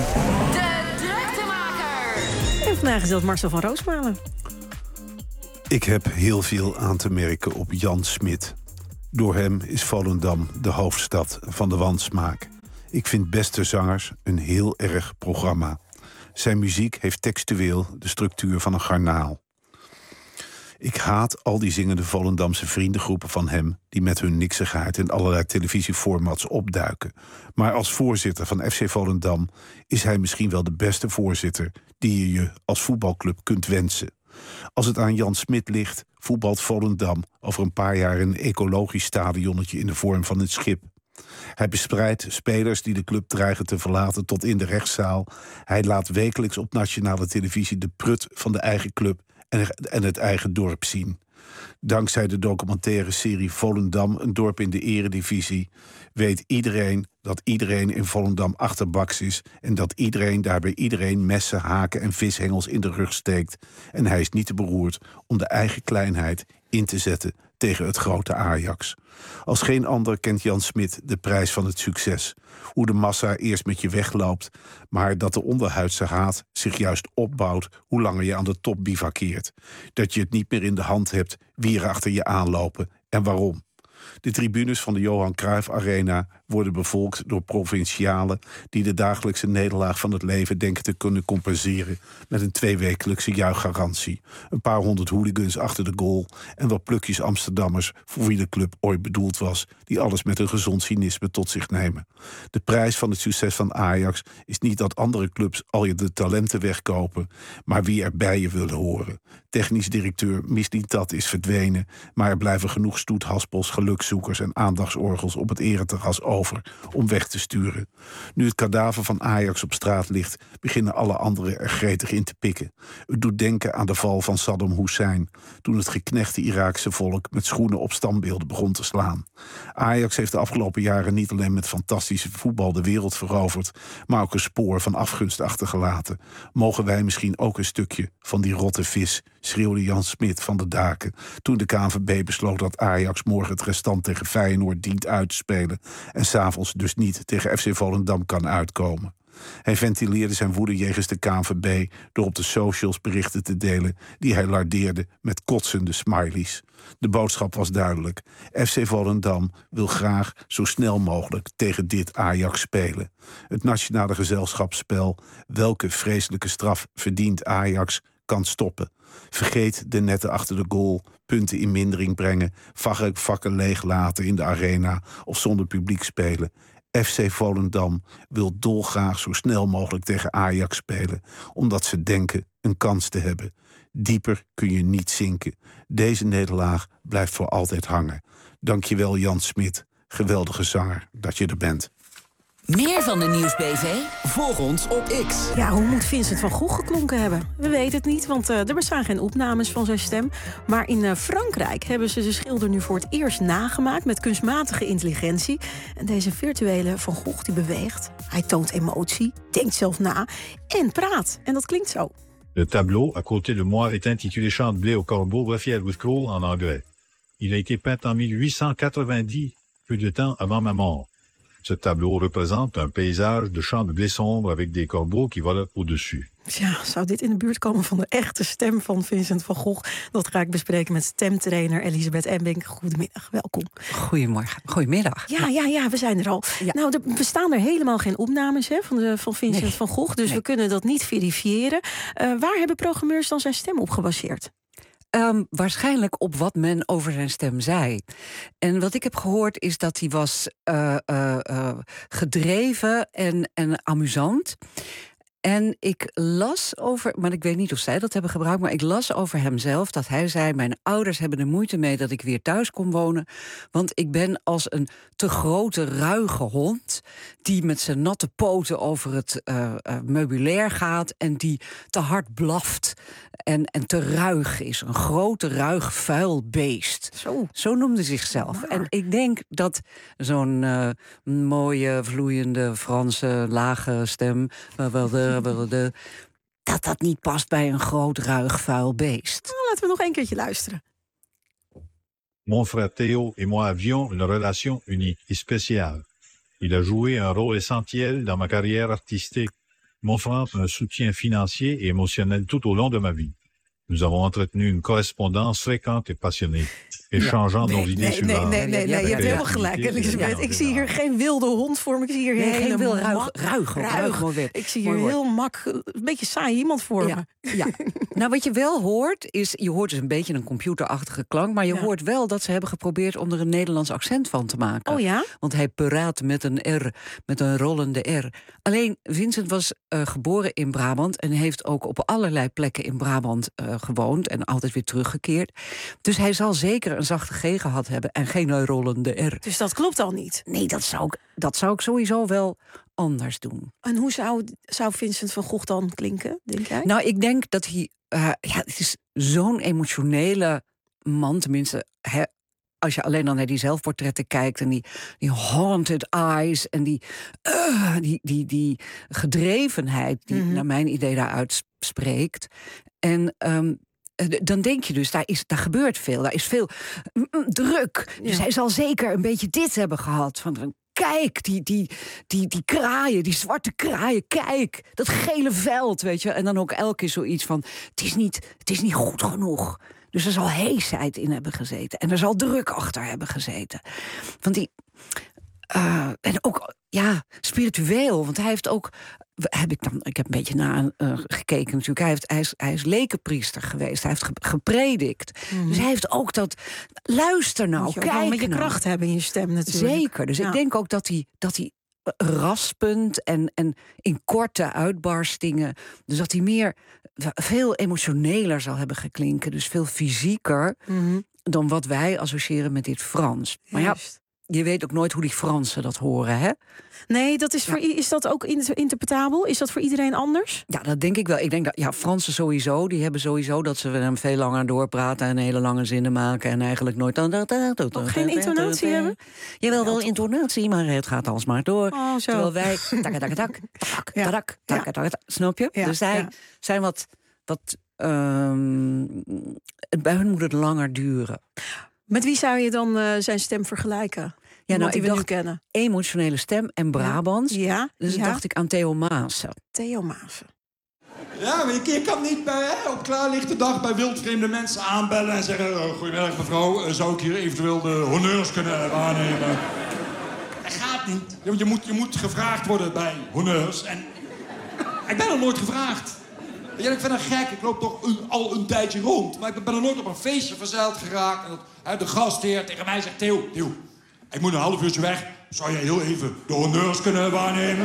En vandaag is dat Marcel van Roosmalen. Ik heb heel veel aan te merken op Jan Smit. Door hem is Volendam de hoofdstad van de wansmaak. Ik vind Beste Zangers een heel erg programma. Zijn muziek heeft textueel de structuur van een garnaal. Ik haat al die zingende Volendamse vriendengroepen van hem, die met hun niksigheid in allerlei televisieformats opduiken. Maar als voorzitter van FC Volendam is hij misschien wel de beste voorzitter die je als voetbalclub kunt wensen. Als het aan Jan Smit ligt, voetbalt Volendam over een paar jaar een ecologisch stadionnetje in de vorm van een schip. Hij bespreidt spelers die de club dreigen te verlaten tot in de rechtszaal. Hij laat wekelijks op nationale televisie de prut van de eigen club en het eigen dorp zien. Dankzij de documentaire serie Volendam, een dorp in de eredivisie, weet iedereen dat iedereen in Volendam achterbaks is en dat iedereen daarbij iedereen messen, haken en vishengels in de rug steekt. En hij is niet te beroerd om de eigen kleinheid in te zetten tegen het grote Ajax. Als geen ander kent Jan Smit de prijs van het succes. Hoe de massa eerst met je wegloopt, maar dat de onderhuidse haat zich juist opbouwt hoe langer je aan de top bivakkeert. Dat je het niet meer in de hand hebt wie er achter je aanlopen en waarom. De tribunes van de Johan Cruijff Arena worden bevolkt door provincialen die de dagelijkse nederlaag van het leven denken te kunnen compenseren met een 2-wekelijkse juichgarantie. Een paar honderd hooligans achter de goal en wat plukjes Amsterdammers voor wie de club ooit bedoeld was, die alles met een gezond cynisme tot zich nemen. De prijs van het succes van Ajax is niet dat andere clubs al je de talenten wegkopen, maar wie er bij je willen horen. Technisch directeur Mislintat is verdwenen, maar er blijven genoeg stoethaspels, gelukzoekers en aandachtsorgels op het ereterras over om weg te sturen. Nu het kadaver van Ajax op straat ligt, beginnen alle anderen er gretig in te pikken. Het doet denken aan de val van Saddam Hussein, toen het geknechte Iraakse volk met schoenen op standbeelden begon te slaan. Ajax heeft de afgelopen jaren niet alleen met fantastische voetbal de wereld veroverd, maar ook een spoor van afgunst achtergelaten. Mogen wij misschien ook een stukje van die rotte vis, schreeuwde Jan Smit van de daken toen de KNVB besloot dat Ajax morgen het restant tegen Feyenoord dient uit te spelen en 's avonds dus niet tegen FC Volendam kan uitkomen. Hij ventileerde zijn woede jegens de KNVB door op de socials berichten te delen die hij lardeerde met kotsende smileys. De boodschap was duidelijk. FC Volendam wil graag zo snel mogelijk tegen dit Ajax spelen. Het nationale gezelschapsspel, welke vreselijke straf verdient Ajax, kan stoppen. Vergeet de netten achter de goal, punten in mindering brengen, vakken leeglaten in de arena of zonder publiek spelen. FC Volendam wil dolgraag zo snel mogelijk tegen Ajax spelen, omdat ze denken een kans te hebben. Dieper kun je niet zinken. Deze nederlaag blijft voor altijd hangen. Dankjewel Jan Smit, geweldige zanger dat je er bent. Meer van de Nieuwsbv? Volg ons op X. Ja, hoe moet Vincent van Gogh geklonken hebben? We weten het niet, want er bestaan geen opnames van zijn stem. Maar in Frankrijk hebben ze de schilder nu voor het eerst nagemaakt met kunstmatige intelligentie. En deze virtuele Van Gogh die beweegt, hij toont emotie, denkt zelf na en praat. En dat klinkt zo. Le tableau à côté de moi est intitulé Chant de blé au corbeau, Raphaël Woodcrow en anglais. Il a été peint en 1890, peu de temps avant ma mort. Ce tableau représente un paysage de champs de blé sombre avec des corbeaux qui volent au-dessus. Ja, zou dit in de buurt komen van de echte stem van Vincent van Gogh? Dat ga ik bespreken met stemtrainer Elisabeth Embink. Goedemiddag, welkom. Goedemorgen, goedemiddag. Ja, we zijn er al. Ja. Nou, er bestaan er helemaal geen opnames van Vincent van Gogh, dus we kunnen dat niet verifiëren. Waar hebben programmeurs dan zijn stem op gebaseerd? Waarschijnlijk op wat men over zijn stem zei. En wat ik heb gehoord is dat hij was gedreven en amusant. En ik las over, maar ik weet niet of zij dat hebben gebruikt, maar ik las over hemzelf dat hij zei: mijn ouders hebben er moeite mee dat ik weer thuis kon wonen, want ik ben als een te grote, ruige hond die met zijn natte poten over het meubilair gaat en die te hard blaft en te ruig is. Een grote, ruig, vuil beest. Zo noemde hij zichzelf. En ik denk dat zo'n mooie, vloeiende Franse, lage stem, dat niet past bij een groot, ruig, vuil beest. Nou, laten we nog een keertje luisteren. Mon frère Théo et moi avions une relation unique et spéciale. Il a joué un rôle essentiel dans ma carrière artistique, m'offrant un soutien financier et émotionnel tout au long de ma vie. Nous avons entretenu une correspondance fréquente et passionnée, échangeant nos idées suivantes. Nee, je hebt helemaal gelijk, Elisabeth. Ik zie hier geen wilde hond voor me. Ik zie hier heel ruig. Ik zie hier heel een beetje saai iemand voor me. Ja. Nou, wat je wel hoort, is, je hoort dus een beetje een computerachtige klank, maar je hoort wel dat ze hebben geprobeerd om er een Nederlands accent van te maken. Oh ja? Want hij praat met een R, met een rollende R. Alleen, Vincent was geboren in Brabant en heeft ook op allerlei plekken in Brabant gewoond en altijd weer teruggekeerd. Dus hij zal zeker een zachte G gehad hebben en geen rollende R. Dus dat klopt al niet? Nee, dat zou ik sowieso wel anders doen. En hoe zou Vincent van Gogh dan klinken, denk jij? Nou, ik denk dat hij... het is zo'n emotionele man, tenminste... als je alleen dan naar die zelfportretten kijkt en die haunted eyes en die gedrevenheid die naar mijn idee daaruit spreekt. En dan denk je dus, daar gebeurt veel. Daar is veel druk. Dus hij zal zeker een beetje dit hebben gehad. Van kijk, die kraaien, die zwarte kraaien, kijk. Dat gele veld, weet je. En dan ook elke keer zoiets van, het is niet goed genoeg. Dus er zal heesheid in hebben gezeten. En er zal druk achter hebben gezeten. Want en ook, spiritueel. Want hij heeft ook... Ik heb een beetje gekeken natuurlijk. Hij is lekenpriester geweest. Hij heeft gepredikt. Dus hij heeft ook dat... Luister nou, moet je kijk ook wel een beetje nou. kracht hebben in je stem natuurlijk. Zeker. Dus ik denk ook dat hij raspend en in korte uitbarstingen... dus dat hij veel emotioneler zal hebben geklinken. Dus veel fysieker dan wat wij associëren met dit Frans. Maar ja, je weet ook nooit hoe die Fransen dat horen, hè? Nee, dat is is dat ook interpretabel? Is dat voor iedereen anders? Ja, dat denk ik wel. Ik denk dat Fransen sowieso, die hebben sowieso dat ze hem veel langer doorpraten en hele lange zinnen maken en eigenlijk nooit... Ook geen intonatie hebben? Jawel, wel intonatie, maar het gaat alsmaar door. Oh, zo. Terwijl wij... Snap je? Ja, dus zij zijn wat bij hun moet het langer duren. Met wie zou je dan zijn stem vergelijken? Ja, nou, die ik we nu dacht kennen. Emotionele stem en Brabants. Ja. Dus dacht ik aan Theo Maassen. Theo Maassen. Ja, maar je kan niet op klaarlichte dag bij wildvreemde mensen aanbellen en zeggen... Goedemiddag mevrouw, zou ik hier eventueel de honneurs kunnen waarnemen? Dat gaat niet. Je moet gevraagd worden bij honneurs. En ik ben nog nooit gevraagd. Ja, ik vind dat gek. Ik loop toch al een tijdje rond. Maar ik ben nog nooit op een feestje verzeild geraakt. En dat de gastheer tegen mij zegt... Theo, ik moet een half uurtje weg. Zou jij heel even de honneurs kunnen waarnemen?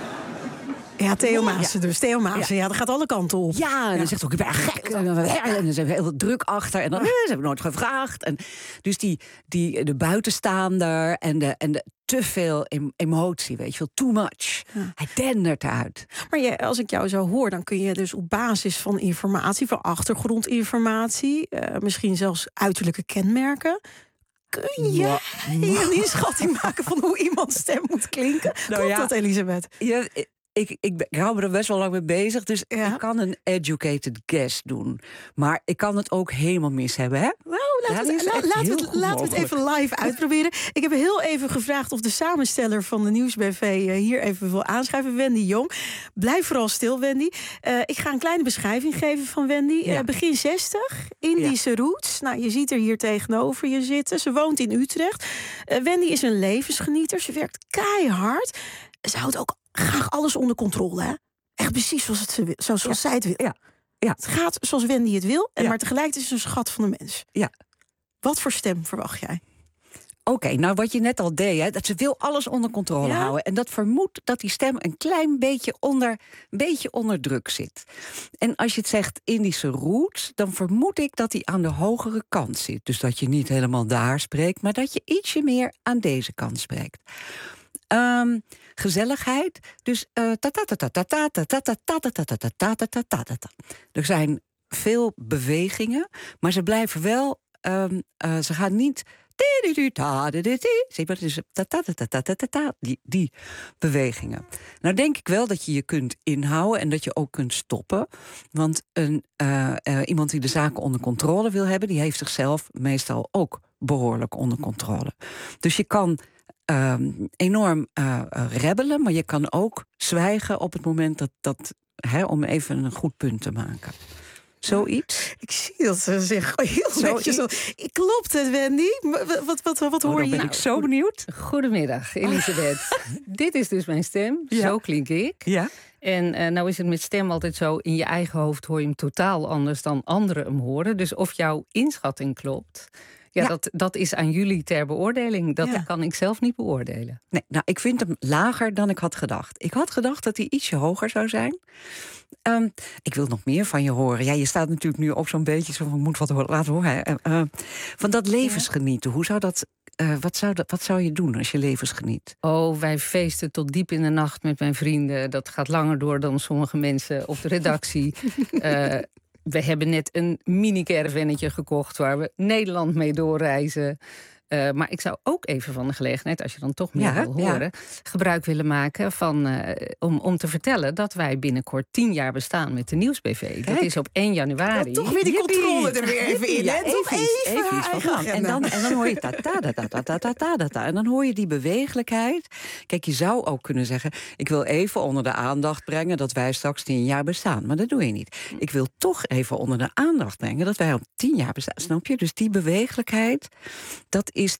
Ja, Theo Maassen dus. Theo Maassen, dat gaat alle kanten op. Ja, en dan zegt ook, ik ben gek. En er is heel veel druk achter. En dan ze hebben nooit gevraagd. En dus de buitenstaander en de te veel emotie, weet je wel, too much. Ja. Hij dendert uit. Maar als ik jou zo hoor, dan kun je dus op basis van informatie, van achtergrondinformatie, misschien zelfs uiterlijke kenmerken, kun je een inschatting maken van hoe iemands stem moet klinken? Klopt dat, Elisabeth? Ja, ik hou me er best wel lang mee bezig, dus ik kan een educated guess doen. Maar ik kan het ook helemaal mis hebben, hè? Nou, laten we het even live uitproberen. Ik heb heel even gevraagd of de samensteller van de Nieuwsbv hier even wil aanschuiven. Wendy Jong. Blijf vooral stil, Wendy. Ik ga een kleine beschrijving geven van Wendy. Begin 60, Indische roots. Nou, je ziet er hier tegenover je zitten. Ze woont in Utrecht. Wendy is een levensgenieter. Ze werkt keihard. Ze houdt ook graag alles onder controle, hè? Echt precies zoals zij het wil. Ja. Het gaat zoals Wendy het wil, maar tegelijkertijd is het een schat van de mens. Ja. Wat voor stem verwacht jij? Oké, nou wat je net al deed, hè, dat ze wil alles onder controle houden. En dat vermoedt dat die stem een klein beetje onder druk zit. En als je het zegt Indische roots, dan vermoed ik dat die aan de hogere kant zit. Dus dat je niet helemaal daar spreekt, maar dat je ietsje meer aan deze kant spreekt. Gezelligheid. Dus er zijn veel bewegingen, maar ze blijven wel. Ze gaan niet. Die bewegingen. Nou denk ik wel dat je kunt inhouden en dat je ook kunt stoppen. Want iemand die de zaken onder controle wil hebben, die heeft zichzelf meestal ook behoorlijk onder controle. Dus je kan enorm rebellen, maar je kan ook zwijgen op het moment om even een goed punt te maken. Zoiets? Ik zie dat ze zich heel netjes. Klopt het, Wendy? Wat hoor je? Ben ik zo benieuwd. Goedemiddag, Elisabeth. Dit is dus mijn stem. Ja. Zo klink ik. Ja. En nou is het met stem altijd zo, in je eigen hoofd hoor je hem totaal anders dan anderen hem horen. Dus of jouw inschatting klopt, dat is aan jullie ter beoordeling. Dat kan ik zelf niet beoordelen. Nee, nou, ik vind hem lager dan ik had gedacht. Ik had gedacht dat hij ietsje hoger zou zijn. Ik wil nog meer van je horen. Ja, je staat natuurlijk nu ook zo'n beetje zo van, moet wat laten horen. Van dat levensgenieten, hoe zou dat... Wat zou je doen als je levensgeniet? Oh, wij feesten tot diep in de nacht met mijn vrienden. Dat gaat langer door dan sommige mensen op de redactie. We hebben net een mini-caravannetje gekocht waar we Nederland mee doorreizen. Maar ik zou ook even van de gelegenheid, als je dan toch meer wil horen, gebruik willen maken van om te vertellen dat wij binnenkort 10 jaar bestaan met de Nieuwsbv. Dat is op 1 januari. Toch weer die controle er weer even in. Ja, even van gang. En dan hoor je ta-ta-da-ta-ta-ta-ta-ta. En dan hoor je die beweeglijkheid. Kijk, je zou ook kunnen zeggen, ik wil even onder de aandacht brengen dat wij straks 10 jaar bestaan. Maar dat doe je niet. Ik wil toch even onder de aandacht brengen dat wij op 10 jaar bestaan. Snap je? Dus die beweeglijkheid, dat is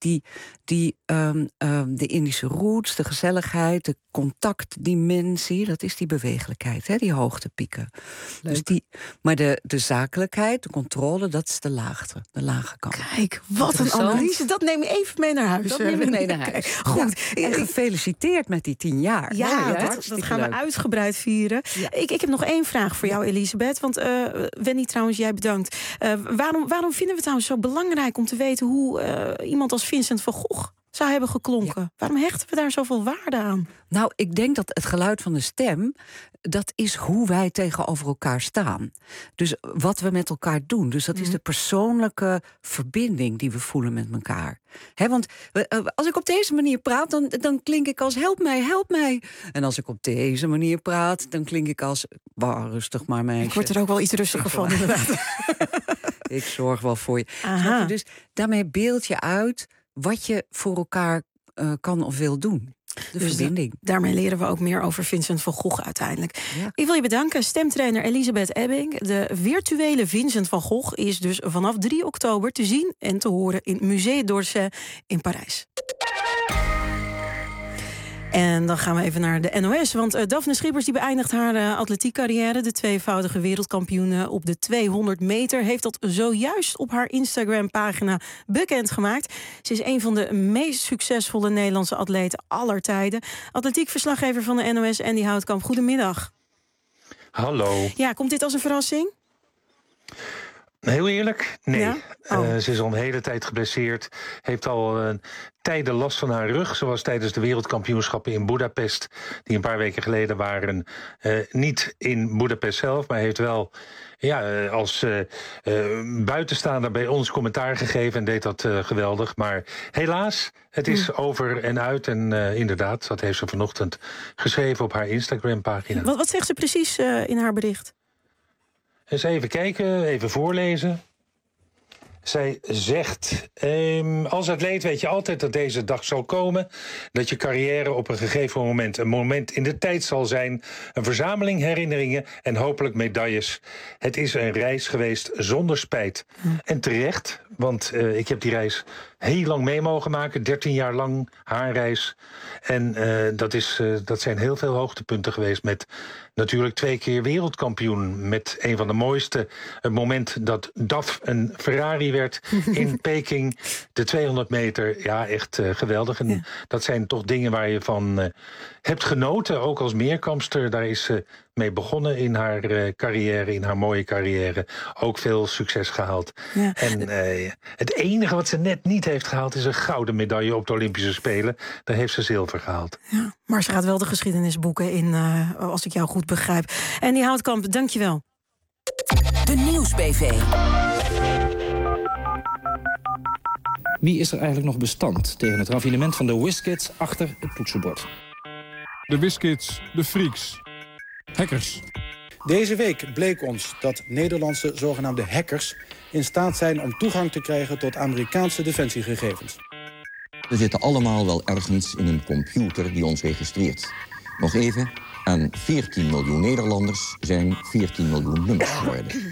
de Indische roots, de gezelligheid, de contactdimensie, dat is die beweeglijkheid, hè, die hoogtepieken. Dus maar de zakelijkheid, de controle, dat is de lage kant. Kijk, wat een analyse. Dat neem je even mee naar huis. Dat neem ik mee naar huis. Goed. Ja, en gefeliciteerd met die 10 jaar. Ja, dat gaan we uitgebreid vieren. Ja. Ik heb nog 1 vraag voor jou, Elisabeth. Want Wendy, trouwens, jij bedankt. Waarom vinden we het trouwens zo belangrijk om te weten hoe iemand als Vincent van Gogh zou hebben geklonken? Ja. Waarom hechten we daar zoveel waarde aan? Nou, ik denk dat het geluid van de stem, dat is hoe wij tegenover elkaar staan. Dus wat we met elkaar doen. Dus dat is de persoonlijke verbinding die we voelen met elkaar. Want als ik op deze manier praat, dan klink ik als help mij, help mij. En als ik op deze manier praat, dan klink ik als rustig maar meisje. Ik word er ook wel iets rustiger van, inderdaad. Ik zorg wel voor je. Dus daarmee beeld je uit wat je voor elkaar kan of wil doen. De verbinding. Daarmee leren we ook meer over Vincent van Gogh uiteindelijk. Ja. Ik wil je bedanken, stemtrainer Elisabeth Ebbing. De virtuele Vincent van Gogh is dus vanaf 3 oktober te zien en te horen in Musée d'Orsay in Parijs. En dan gaan we even naar de NOS. Want Daphne Schippers die beëindigt haar atletiekcarrière. De tweevoudige wereldkampioen op de 200 meter... heeft dat zojuist op haar Instagram-pagina bekendgemaakt. Ze is een van de meest succesvolle Nederlandse atleten aller tijden. Atletiekverslaggever van de NOS, Andy Houtkamp. Goedemiddag. Hallo. Ja, komt dit als een verrassing? Heel eerlijk, nee. Ja? Ze is al een hele tijd geblesseerd. Heeft al tijden last van haar rug. Zoals tijdens de wereldkampioenschappen in Budapest, die een paar weken geleden waren. Niet in Budapest zelf, maar heeft wel als buitenstaander bij ons commentaar gegeven en deed dat geweldig. Maar helaas, het is over en uit. En inderdaad, dat heeft ze vanochtend geschreven op haar Instagram-pagina. Wat zegt ze precies in haar bericht? Eens even kijken, even voorlezen. Zij zegt, als atleet weet je altijd dat deze dag zal komen. Dat je carrière op een gegeven moment een moment in de tijd zal zijn. Een verzameling herinneringen en hopelijk medailles. Het is een reis geweest zonder spijt. En terecht, want ik heb die reis heel lang mee mogen maken. 13 jaar lang haar reis. En dat zijn heel veel hoogtepunten geweest. Met natuurlijk 2 keer wereldkampioen. Met een van de mooiste. Het moment dat DAF een Ferrari werd in Peking. De 200 meter. Ja, echt geweldig. En dat zijn toch dingen waar je van hebt genoten. Ook als meerkampster. Daar is ze mee begonnen in haar carrière. In haar mooie carrière. Ook veel succes gehaald. Ja. En het enige wat ze net niet heeft gehaald is een gouden medaille op de Olympische Spelen. Daar heeft ze zilver gehaald. Ja, maar ze gaat wel de geschiedenis boeken in, als ik jou goed begrijp. En die Houtkamp, dankjewel. De Nieuwsbv. Wie is er eigenlijk nog bestand tegen het raffinement van de WizKids achter het toetsenbord? De WizKids, de freaks, hackers. Deze week bleek ons dat Nederlandse zogenaamde hackers in staat zijn om toegang te krijgen tot Amerikaanse defensiegegevens. We zitten allemaal wel ergens in een computer die ons registreert. Nog even, aan 14 miljoen Nederlanders zijn 14 miljoen nummers geworden.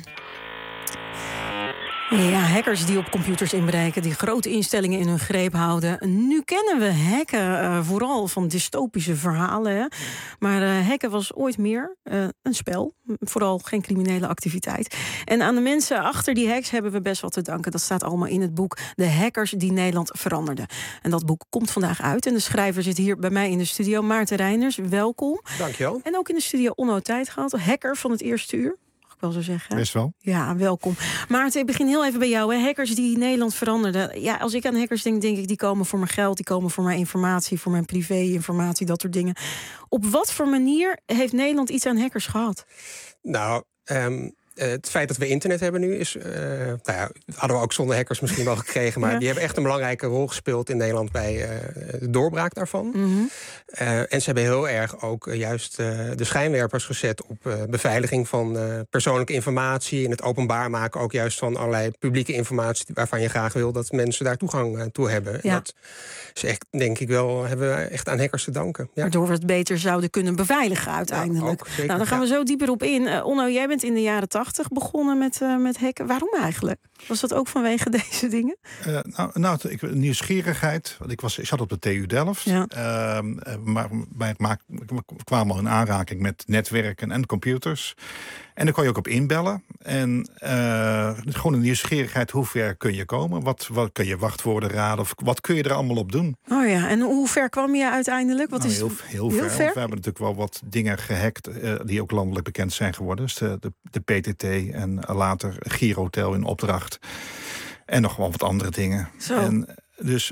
Ja, hackers die op computers inbreken, die grote instellingen in hun greep houden. Nu kennen we hacken vooral van dystopische verhalen. Hè? Maar hacken was ooit meer een spel. Vooral geen criminele activiteit. En aan de mensen achter die hacks hebben we best wel te danken. Dat staat allemaal in het boek De Hackers die Nederland veranderden. En dat boek komt vandaag uit. En de schrijver zit hier bij mij in de studio. Maarten Reiners, welkom. Dankjewel. En ook in de studio Onno Tijdgehad, hacker van het eerste uur. Wel zo zeggen. Best wel. Ja, welkom. Maarten, ik begin heel even bij jou. Hè. Hackers die Nederland veranderden. Ja, als ik aan hackers denk ik, die komen voor mijn geld, die komen voor mijn informatie, voor mijn privé-informatie, dat soort dingen. Op wat voor manier heeft Nederland iets aan hackers gehad? Nou, Het feit dat we internet hebben nu is... hadden we ook zonder hackers misschien wel gekregen... maar die hebben echt een belangrijke rol gespeeld in Nederland... bij de doorbraak daarvan. Mm-hmm. En ze hebben heel erg ook juist de schijnwerpers gezet... op beveiliging van persoonlijke informatie... en het openbaar maken ook juist van allerlei publieke informatie... waarvan je graag wil dat mensen daar toegang toe hebben. Ja. En dat is echt, denk ik wel, hebben we echt aan hackers te danken. Ja. Waardoor we het beter zouden kunnen beveiligen uiteindelijk. Ook, zeker, nou, dan gaan we zo dieper op in. Onno, jij bent in de jaren 80 begonnen met hacken. Waarom eigenlijk? Was dat ook vanwege deze dingen? Nieuwsgierigheid. Want ik zat op de TU Delft. Ja. Maar we kwamen al in aanraking met netwerken en computers. En daar kon je ook op inbellen. En gewoon een nieuwsgierigheid, hoe ver kun je komen? Wat kun je wachtwoorden raden? Of wat kun je er allemaal op doen? Oh ja, en hoe ver kwam je uiteindelijk? Heel ver. We hebben natuurlijk wel wat dingen gehackt... die ook landelijk bekend zijn geworden. Dus de PTT en later Girotel in opdracht. En nog wel wat andere dingen. Zo. En dus...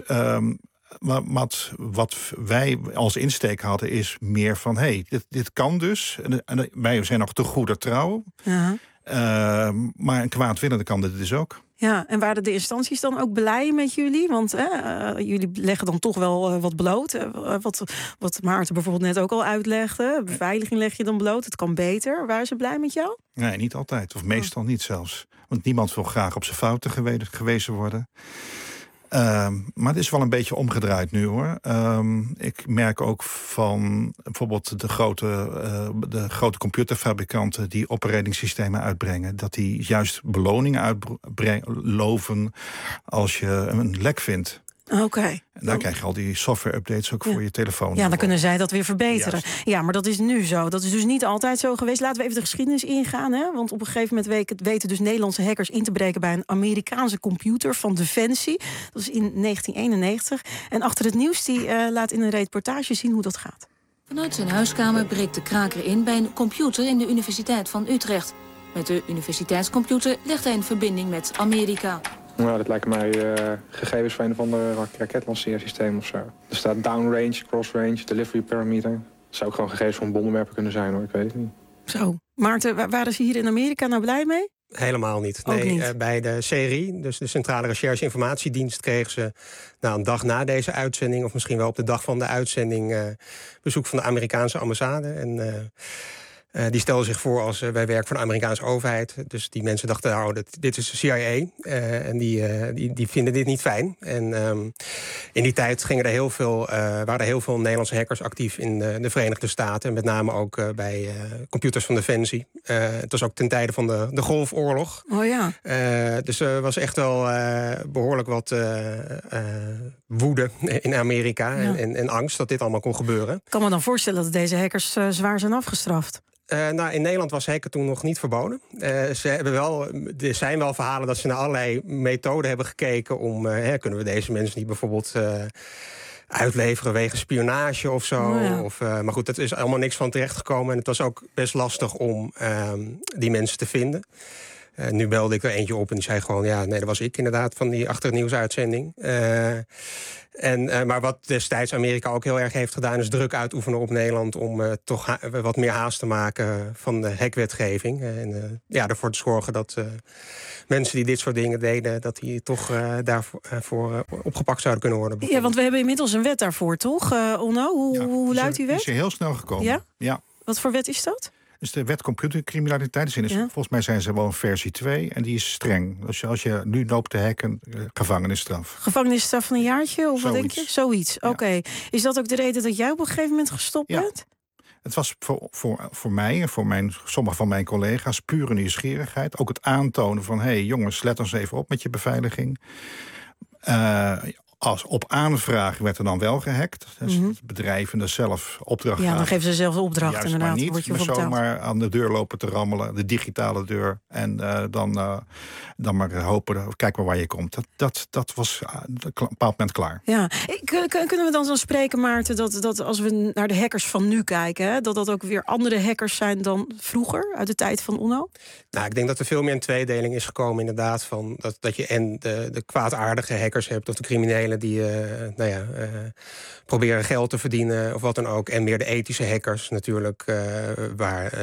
Wat wij als insteek hadden is meer van... dit kan dus. En wij zijn nog te goede trouw. Ja. Maar een kwaadwillende kan dit dus ook. Ja, en waren de instanties dan ook blij met jullie? Want jullie leggen dan toch wel wat bloot. Wat Maarten bijvoorbeeld net ook al uitlegde. Beveiliging leg je dan bloot, het kan beter. Waren ze blij met jou? Nee, niet altijd. Of meestal niet zelfs. Want niemand wil graag op zijn fouten gewezen worden. Maar het is wel een beetje omgedraaid nu, hoor. Ik merk ook van bijvoorbeeld de grote computerfabrikanten... die operatingsystemen uitbrengen... dat die juist beloningen loven als je een lek vindt. Oké. En daar krijg je al die software-updates ook voor je telefoon. Ja, dan kunnen zij dat weer verbeteren. Juist. Ja, maar dat is nu zo. Dat is dus niet altijd zo geweest. Laten we even de geschiedenis ingaan. Hè? Want op een gegeven moment weten dus Nederlandse hackers in te breken... bij een Amerikaanse computer van Defensie. Dat is in 1991. En achter het nieuws die laat in een reportage zien hoe dat gaat. Vanuit zijn huiskamer breekt de kraker in bij een computer in de Universiteit van Utrecht. Met de universiteitscomputer legt hij een verbinding met Amerika. Nou, dat lijkt mij gegevens van een of ander raketlanceersysteem of zo. Er staat downrange, crossrange, delivery parameter. Dat zou ook gewoon gegevens van bommenwerper kunnen zijn, hoor. Ik weet het niet. Zo. Maarten, waren ze hier in Amerika nou blij mee? Helemaal niet. Ook niet. Bij de CRI, dus de Centrale Recherche Informatiedienst... kregen ze een dag na deze uitzending... of misschien wel op de dag van de uitzending... bezoek van de Amerikaanse ambassade. En die stelden zich voor als wij werken voor de Amerikaanse overheid. Dus die mensen dachten, dit is de CIA. En die vinden dit niet fijn. En in die tijd waren er heel veel Nederlandse hackers actief in de Verenigde Staten. En met name ook bij computers van Defensie. Het was ook ten tijde van de Golfoorlog. Oh ja. Dus er was echt wel behoorlijk wat woede in Amerika. Ja. En angst dat dit allemaal kon gebeuren. Ik kan me dan voorstellen dat deze hackers zwaar zijn afgestraft. In Nederland was hacken toen nog niet verboden. Er zijn wel verhalen dat ze naar allerlei methoden hebben gekeken... om, kunnen we deze mensen niet bijvoorbeeld uitleveren wegens spionage of zo. Oh ja. Maar goed, dat is allemaal niks van terechtgekomen. En het was ook best lastig om die mensen te vinden. Nu belde ik er eentje op en die zei gewoon... dat was ik inderdaad van die achter het nieuwsuitzending. Maar wat destijds Amerika ook heel erg heeft gedaan... is druk uitoefenen op Nederland om toch wat meer haast te maken van de hackwetgeving. En ervoor te zorgen dat mensen die dit soort dingen deden... dat die toch daarvoor opgepakt zouden kunnen worden. Ja, want we hebben inmiddels een wet daarvoor, toch, Onno? Hoe luidt die wet? Die is heel snel gekomen. Ja? Wat voor wet is dat? Dus de wet computercriminaliteit. Volgens mij zijn ze wel een versie 2 en die is streng. Dus als je nu loopt te hacken, gevangenisstraf. Gevangenisstraf van een jaartje? Of wat denk je? Zoiets, ja. Oké. Is dat ook de reden dat jij op een gegeven moment gestopt bent? Het was voor mij en voor sommige van mijn collega's pure nieuwsgierigheid. Ook het aantonen van, jongens, let ons even op met je beveiliging. Als op aanvraag werd er dan wel gehackt. Dus het bedrijven er zelf opdracht. Ja, dan geven ze zelf de opdracht. Juist, inderdaad. Maar niet zomaar aan de deur lopen te rammelen. De digitale deur. En dan maar hopen, kijk maar waar je komt. Dat was op een bepaald moment klaar. Ja. Kunnen we dan zo spreken, Maarten, dat als we naar de hackers van nu kijken... Hè, dat ook weer andere hackers zijn dan vroeger, uit de tijd van Onno? Nou, ik denk dat er veel meer een tweedeling is gekomen inderdaad. Van dat je en de kwaadaardige hackers hebt of de criminelen... criminelen die proberen geld te verdienen of wat dan ook. En meer de ethische hackers natuurlijk, waar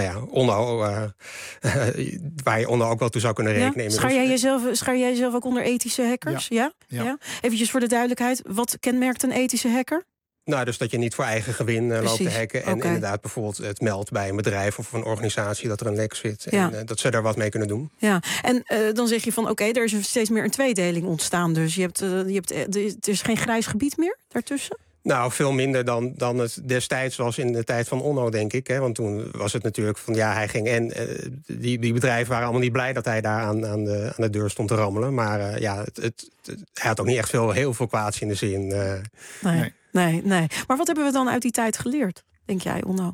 je Onno ook wel toe zou kunnen rekenen. Schaar jij jezelf ook onder ethische hackers? Ja. Eventjes voor de duidelijkheid, wat kenmerkt een ethische hacker? Nou, dus dat je niet voor eigen gewin loopt te hacken. En inderdaad bijvoorbeeld het meldt bij een bedrijf of een organisatie dat er een lek zit. En dat ze daar wat mee kunnen doen. Ja, en dan zeg je van er is steeds meer een tweedeling ontstaan. Dus er is geen grijs gebied meer daartussen? Nou, veel minder dan het destijds was in de tijd van Onno, denk ik. Hè? Want toen was het natuurlijk van hij ging en die bedrijven waren allemaal niet blij dat hij daar aan de deur stond te rammelen. Maar hij had ook niet echt heel veel kwaads in de zin. Nee. Maar wat hebben we dan uit die tijd geleerd, denk jij, Onno?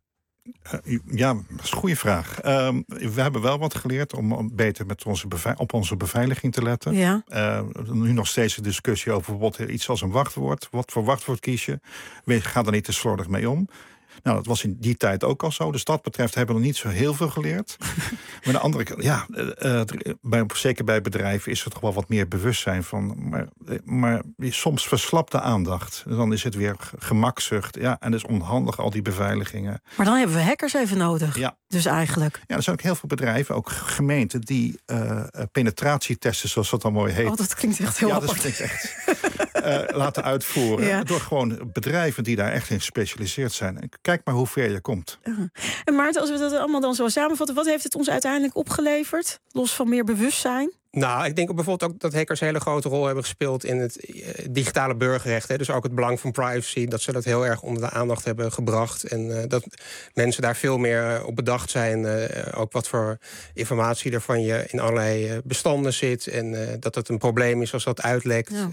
Dat is een goede vraag. We hebben wel wat geleerd om beter op onze beveiliging te letten. Ja. Nu nog steeds een discussie over bijvoorbeeld iets als een wachtwoord. Wat voor wachtwoord kies je? Ga er niet te slordig mee om. Nou, dat was in die tijd ook al zo. Dus dat betreft hebben we nog niet zo heel veel geleerd. Maar aan de andere kant, zeker bij bedrijven is er toch wel wat meer bewustzijn van. Maar soms verslapt de aandacht. Dan is het weer gemakzucht. Ja, en dat is onhandig, al die beveiligingen. Maar dan hebben we hackers even nodig. Ja. Dus eigenlijk. Ja, er zijn ook heel veel bedrijven, ook gemeenten, die penetratietesten, zoals dat dan mooi heet. Oh, dat klinkt echt heel apart. Dat klinkt echt. Laten uitvoeren. Ja. Door gewoon bedrijven die daar echt in gespecialiseerd zijn. Kijk maar hoe ver je komt. En Maarten, als we dat allemaal dan zo samenvatten, wat heeft het ons uiteindelijk opgeleverd? Los van meer bewustzijn? Nou, ik denk bijvoorbeeld ook dat hackers een hele grote rol hebben gespeeld in het digitale burgerrecht. Hè. Dus ook het belang van privacy, dat ze dat heel erg onder de aandacht hebben gebracht. En dat mensen daar veel meer op bedacht zijn. Ook wat voor informatie er van je in allerlei bestanden zit. En dat het een probleem is als dat uitlekt. Ja.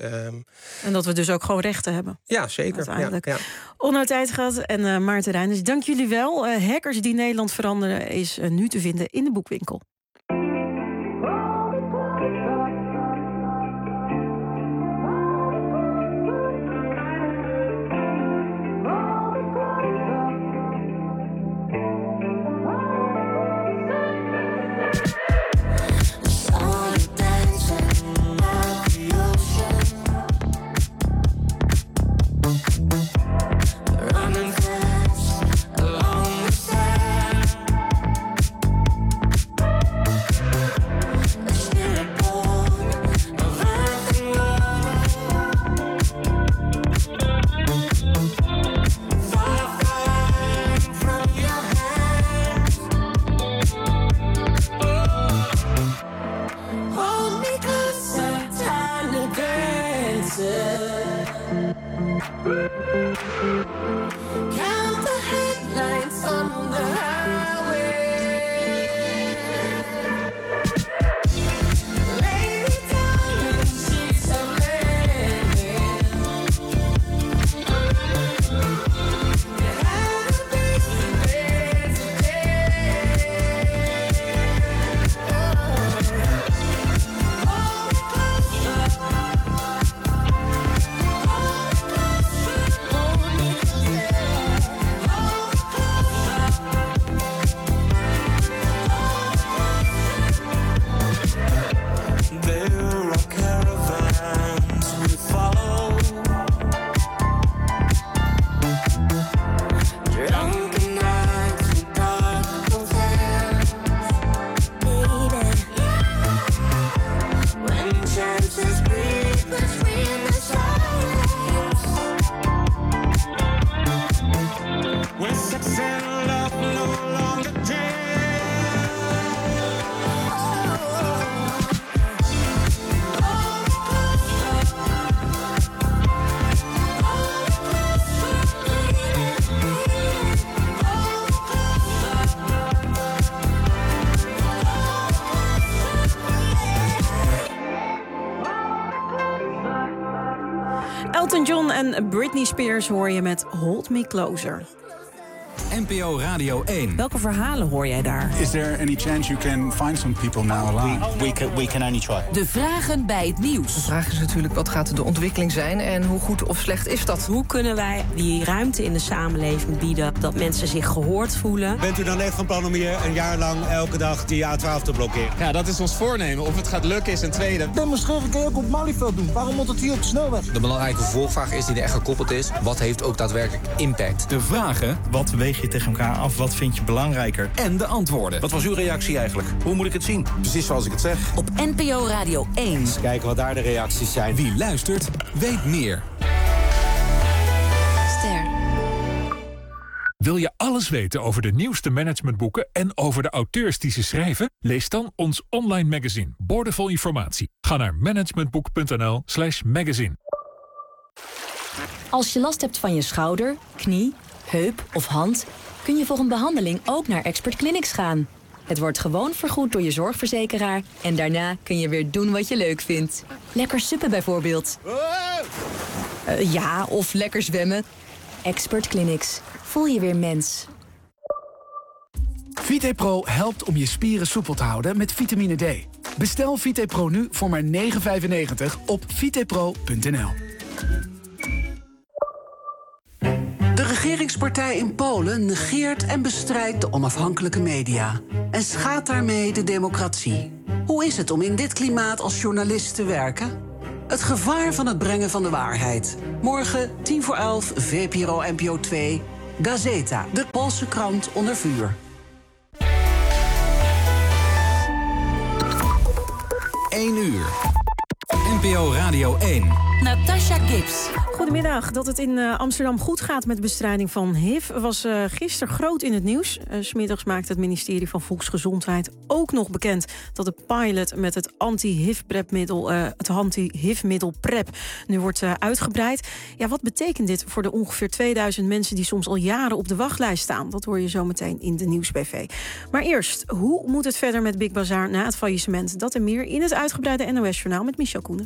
En dat we dus ook gewoon rechten hebben. Ja, zeker. Ja. Onno Tijtgat en Maarten Reijnders, dank jullie wel. Hackers die Nederland veranderen is nu te vinden in de boekwinkel. Elton John en Britney Spears hoor je met Hold Me Closer. NPO Radio 1. Welke verhalen hoor jij daar? Is there any chance you can find some people now alive? We can only try. De vragen bij het nieuws. De vraag is natuurlijk, wat gaat de ontwikkeling zijn en hoe goed of slecht is dat? Hoe kunnen wij die ruimte in de samenleving bieden dat mensen zich gehoord voelen? Bent u dan echt van plan om hier een jaar lang elke dag die A12 te blokkeren? Ja, dat is ons voornemen. Of het gaat lukken is een tweede. Demonstreren kun je ook op Malieveld doen. Waarom moet het hier op de snelweg? De belangrijke vervolgvraag is die er echt gekoppeld is. Wat heeft ook daadwerkelijk impact? De vragen, wat weeg je tegen elkaar af, wat vind je belangrijker? En de antwoorden. Wat was uw reactie eigenlijk? Hoe moet ik het zien? Precies zoals ik het zeg. Op NPO Radio 1. Eens kijken wat daar de reacties zijn. Wie luistert, weet meer. Ster. Wil je alles weten over de nieuwste managementboeken en over de auteurs die ze schrijven? Lees dan ons online magazine, Boordevol Informatie. Ga naar managementboek.nl/magazine. Als je last hebt van je schouder, knie, heup of hand, kun je voor een behandeling ook naar Expert Clinics gaan. Het wordt gewoon vergoed door je zorgverzekeraar en daarna kun je weer doen wat je leuk vindt. Lekker suppen bijvoorbeeld. Ja, of lekker zwemmen. Expert Clinics. Voel je weer mens. VitePro helpt om je spieren soepel te houden met vitamine D. Bestel VitePro nu voor maar €9,95 op vitepro.nl. De regeringspartij in Polen negeert en bestrijdt de onafhankelijke media en schaadt daarmee de democratie. Hoe is het om in dit klimaat als journalist te werken? Het gevaar van het brengen van de waarheid. Morgen 11:10, VPRO NPO 2, Gazeta, de Poolse krant onder vuur. 1 uur. NPO Radio 1. Natasha Gibbs. Goedemiddag. Dat het in Amsterdam goed gaat met de bestrijding van HIV was gisteren groot in het nieuws. 's Middags maakte het ministerie van Volksgezondheid ook nog bekend dat de pilot met het anti-HIV-middel PrEP nu wordt uitgebreid. Ja, wat betekent dit voor de ongeveer 2000 mensen die soms al jaren op de wachtlijst staan? Dat hoor je zo meteen in de Nieuwsbv. Maar eerst, hoe moet het verder met Big Bazaar na het faillissement? Dat en meer in het uitgebreide NOS-journaal met Michel Koenen.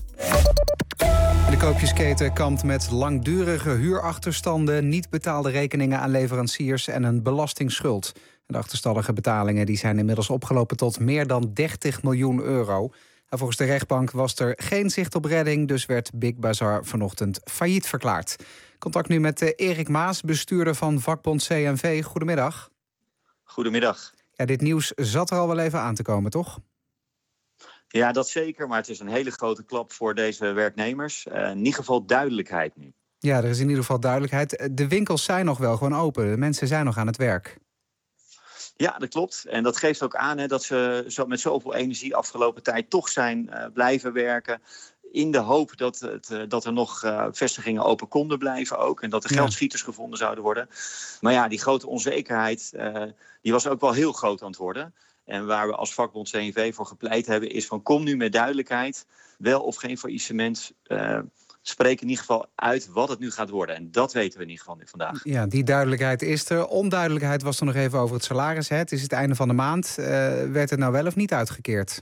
De koopjesketen kampt met langdurige huurachterstanden, niet betaalde rekeningen aan leveranciers en een belastingsschuld. De achterstallige betalingen die zijn inmiddels opgelopen tot meer dan €30 miljoen. Volgens de rechtbank was er geen zicht op redding, dus werd Big Bazaar vanochtend failliet verklaard. Contact nu met Erik Maas, bestuurder van vakbond CNV. Goedemiddag. Goedemiddag. Ja, dit nieuws zat er al wel even aan te komen, toch? Ja, dat zeker, maar het is een hele grote klap voor deze werknemers. In ieder geval duidelijkheid nu. Ja, er is in ieder geval duidelijkheid. De winkels zijn nog wel gewoon open. De mensen zijn nog aan het werk. Ja, dat klopt. En dat geeft ook aan dat ze met zoveel energie afgelopen tijd toch zijn blijven werken. In de hoop dat er nog vestigingen open konden blijven ook. En dat er geldschieters gevonden zouden worden. Maar ja, die grote onzekerheid die was ook wel heel groot aan het worden. En waar we als vakbond CNV voor gepleit hebben is van kom nu met duidelijkheid. Wel of geen faillissement. Spreek in ieder geval uit wat het nu gaat worden. En dat weten we in ieder geval nu vandaag. Ja, die duidelijkheid is er. Onduidelijkheid was er nog even over het salaris. Het is het einde van de maand. Werd het nou wel of niet uitgekeerd?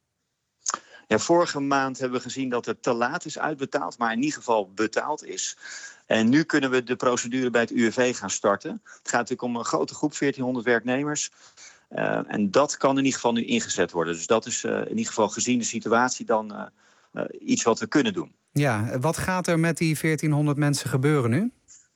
Ja, vorige maand hebben we gezien dat het te laat is uitbetaald. Maar in ieder geval betaald is. En nu kunnen we de procedure bij het UWV gaan starten. Het gaat natuurlijk om een grote groep, 1400 werknemers. En dat kan in ieder geval nu ingezet worden. Dus dat is in ieder geval gezien de situatie dan iets wat we kunnen doen. Ja, wat gaat er met die 1400 mensen gebeuren nu?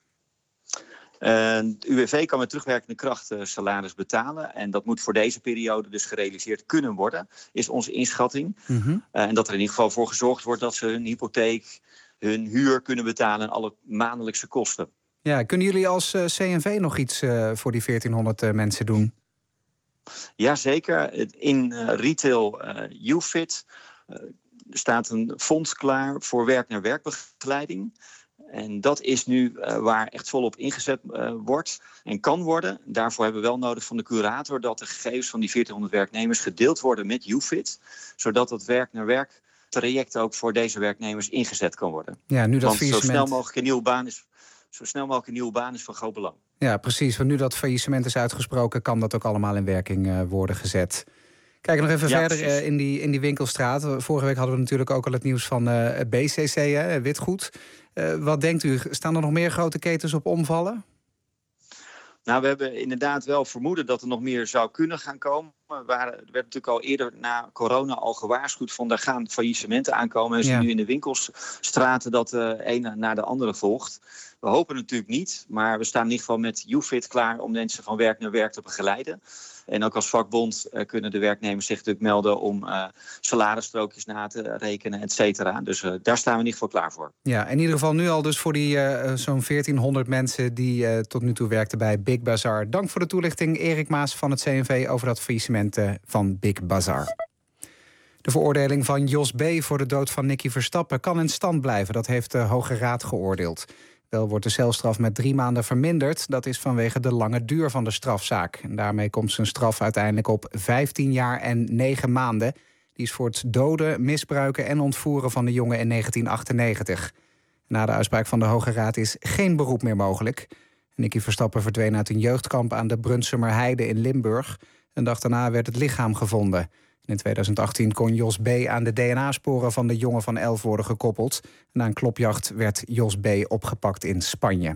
Het UWV kan met terugwerkende kracht salaris betalen. En dat moet voor deze periode dus gerealiseerd kunnen worden. Is onze inschatting. Mm-hmm. En dat er in ieder geval voor gezorgd wordt dat ze hun hypotheek, hun huur kunnen betalen en alle maandelijkse kosten. Ja, kunnen jullie als CNV nog iets voor die 1400 mensen doen? Jazeker. In retail YouFit staat een fonds klaar voor werk-naar-werkbegeleiding. En dat is nu waar echt volop ingezet wordt en kan worden. Daarvoor hebben we wel nodig van de curator dat de gegevens van die 1400 werknemers gedeeld worden met YouFit. Zodat het werk-naar-werk traject ook voor deze werknemers ingezet kan worden. Ja, nu dat Want zo snel mogelijk een nieuwe baan is van groot belang. Ja, precies. Want nu dat faillissement is uitgesproken, kan dat ook allemaal in werking worden gezet. Kijk nog even verder in die winkelstraat. Vorige week hadden we natuurlijk ook al het nieuws van BCC, Witgoed. Wat denkt u, staan er nog meer grote ketens op omvallen? Nou, we hebben inderdaad wel vermoeden dat er nog meer zou kunnen gaan komen. Er werd natuurlijk al eerder na corona al gewaarschuwd van er gaan faillissementen aankomen. En nu in de winkelstraten dat de ene na de andere volgt. We hopen natuurlijk niet, maar we staan in ieder geval met YouFit klaar om mensen van werk naar werk te begeleiden. En ook als vakbond kunnen de werknemers zich natuurlijk melden om salarisstrookjes na te rekenen, et cetera. Dus daar staan we in ieder geval klaar voor. Ja, in ieder geval nu al dus voor die zo'n 1400 mensen die tot nu toe werkten bij Big Bazaar. Dank voor de toelichting, Erik Maas van het CNV, over dat faillissement van Big Bazaar. De veroordeling van Jos B. voor de dood van Nicky Verstappen kan in stand blijven. Dat heeft de Hoge Raad geoordeeld. Wel wordt de celstraf met 3 maanden verminderd. Dat is vanwege de lange duur van de strafzaak. En daarmee komt zijn straf uiteindelijk op 15 jaar en 9 maanden. Die is voor het doden, misbruiken en ontvoeren van de jongen in 1998. Na de uitspraak van de Hoge Raad is geen beroep meer mogelijk. Nicky Verstappen verdween uit een jeugdkamp aan de Brunsumer Heide in Limburg. Een dag daarna werd het lichaam gevonden. In 2018 kon Jos B. aan de DNA-sporen van de jongen van 11 worden gekoppeld. Na een klopjacht werd Jos B. opgepakt in Spanje.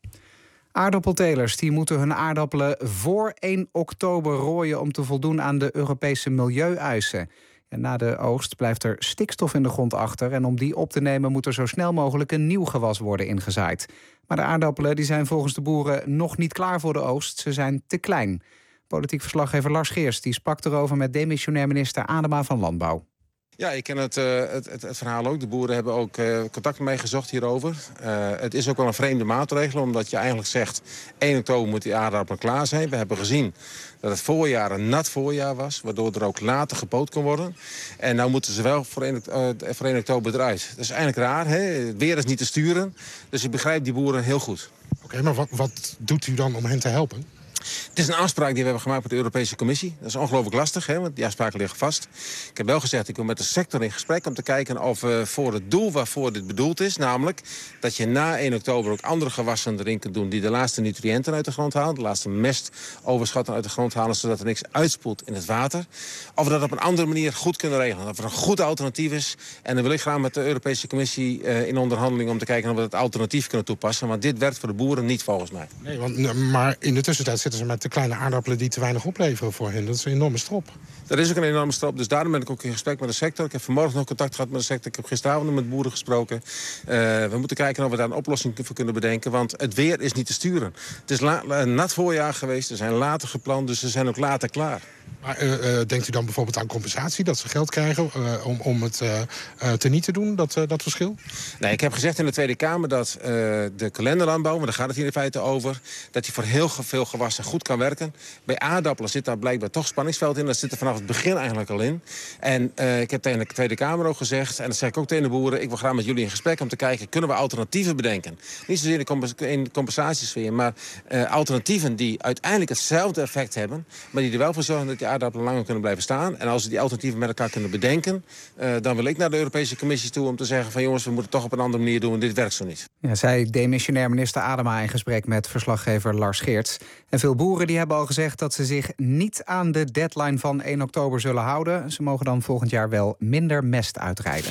Aardappeltelers die moeten hun aardappelen voor 1 oktober rooien om te voldoen aan de Europese milieueisen. En na de oogst blijft er stikstof in de grond achter. En om die op te nemen moet er zo snel mogelijk een nieuw gewas worden ingezaaid. Maar de aardappelen die zijn volgens de boeren nog niet klaar voor de oogst. Ze zijn te klein. Politiek verslaggever Lars Geers die sprak erover met demissionair minister Adema van Landbouw. Ja, ik ken het verhaal ook. De boeren hebben ook contact mee gezocht hierover. Het is ook wel een vreemde maatregel, omdat je eigenlijk zegt 1 oktober moet die aardappelen klaar zijn. We hebben gezien dat het voorjaar een nat voorjaar was, waardoor er ook later gepoot kon worden. En nou moeten ze wel voor 1 oktober eruit. Dat is eigenlijk raar, hè? Het weer is niet te sturen. Dus ik begrijp die boeren heel goed. Oké, maar wat doet u dan om hen te helpen? Het is een afspraak die we hebben gemaakt met de Europese Commissie. Dat is ongelooflijk lastig, hè, want die afspraken liggen vast. Ik heb wel gezegd, ik wil met de sector in gesprek om te kijken of we voor het doel waarvoor dit bedoeld is, namelijk dat je na 1 oktober ook andere gewassen erin kunt doen die de laatste nutriënten uit de grond halen, de laatste mestoverschatten uit de grond halen, zodat er niks uitspoelt in het water. Of we dat op een andere manier goed kunnen regelen. Of er een goed alternatief is. En dan wil ik graag met de Europese Commissie in onderhandeling om te kijken of we het alternatief kunnen toepassen. Want dit werkt voor de boeren niet volgens mij. Nee, maar in de tussentijd zitten ze met de kleine aardappelen die te weinig opleveren voor hen. Dat is een enorme strop. Dat is ook een enorme strop, dus daarom ben ik ook in gesprek met de sector. Ik heb vanmorgen nog contact gehad met de sector. Ik heb gisteravond met boeren gesproken. We moeten kijken of we daar een oplossing voor kunnen bedenken. Want het weer is niet te sturen. Het is een nat voorjaar geweest. Er zijn later gepland, dus ze zijn ook later klaar. Maar denkt u dan bijvoorbeeld aan compensatie? Dat ze geld krijgen om het teniet te doen, dat verschil? Nee, ik heb gezegd in de Tweede Kamer dat de kalenderlandbouw, maar daar gaat het hier in feite over, dat hij voor heel veel gewassen goed kan werken. Bij aardappelen zit daar blijkbaar toch spanningsveld in. Dat zit er vanaf het begin eigenlijk al in. En ik heb tegen de Tweede Kamer ook gezegd, en dat zeg ik ook tegen de boeren, ik wil graag met jullie in gesprek om te kijken, kunnen we alternatieven bedenken? Niet zozeer in de compensatiesfeer, maar alternatieven die uiteindelijk hetzelfde effect hebben, maar die er wel voor zorgen dat die aardappelen langer kunnen blijven staan. En als we die alternatieven met elkaar kunnen bedenken, dan wil ik naar de Europese Commissie toe om te zeggen van jongens, we moeten het toch op een andere manier doen, dit werkt zo niet. Ja, zei demissionair minister Adema in gesprek met verslaggever Lars Geerts. En veel boeren die hebben al gezegd dat ze zich niet aan de deadline van 1 oktober zullen houden. Ze mogen dan volgend jaar wel minder mest uitrijden.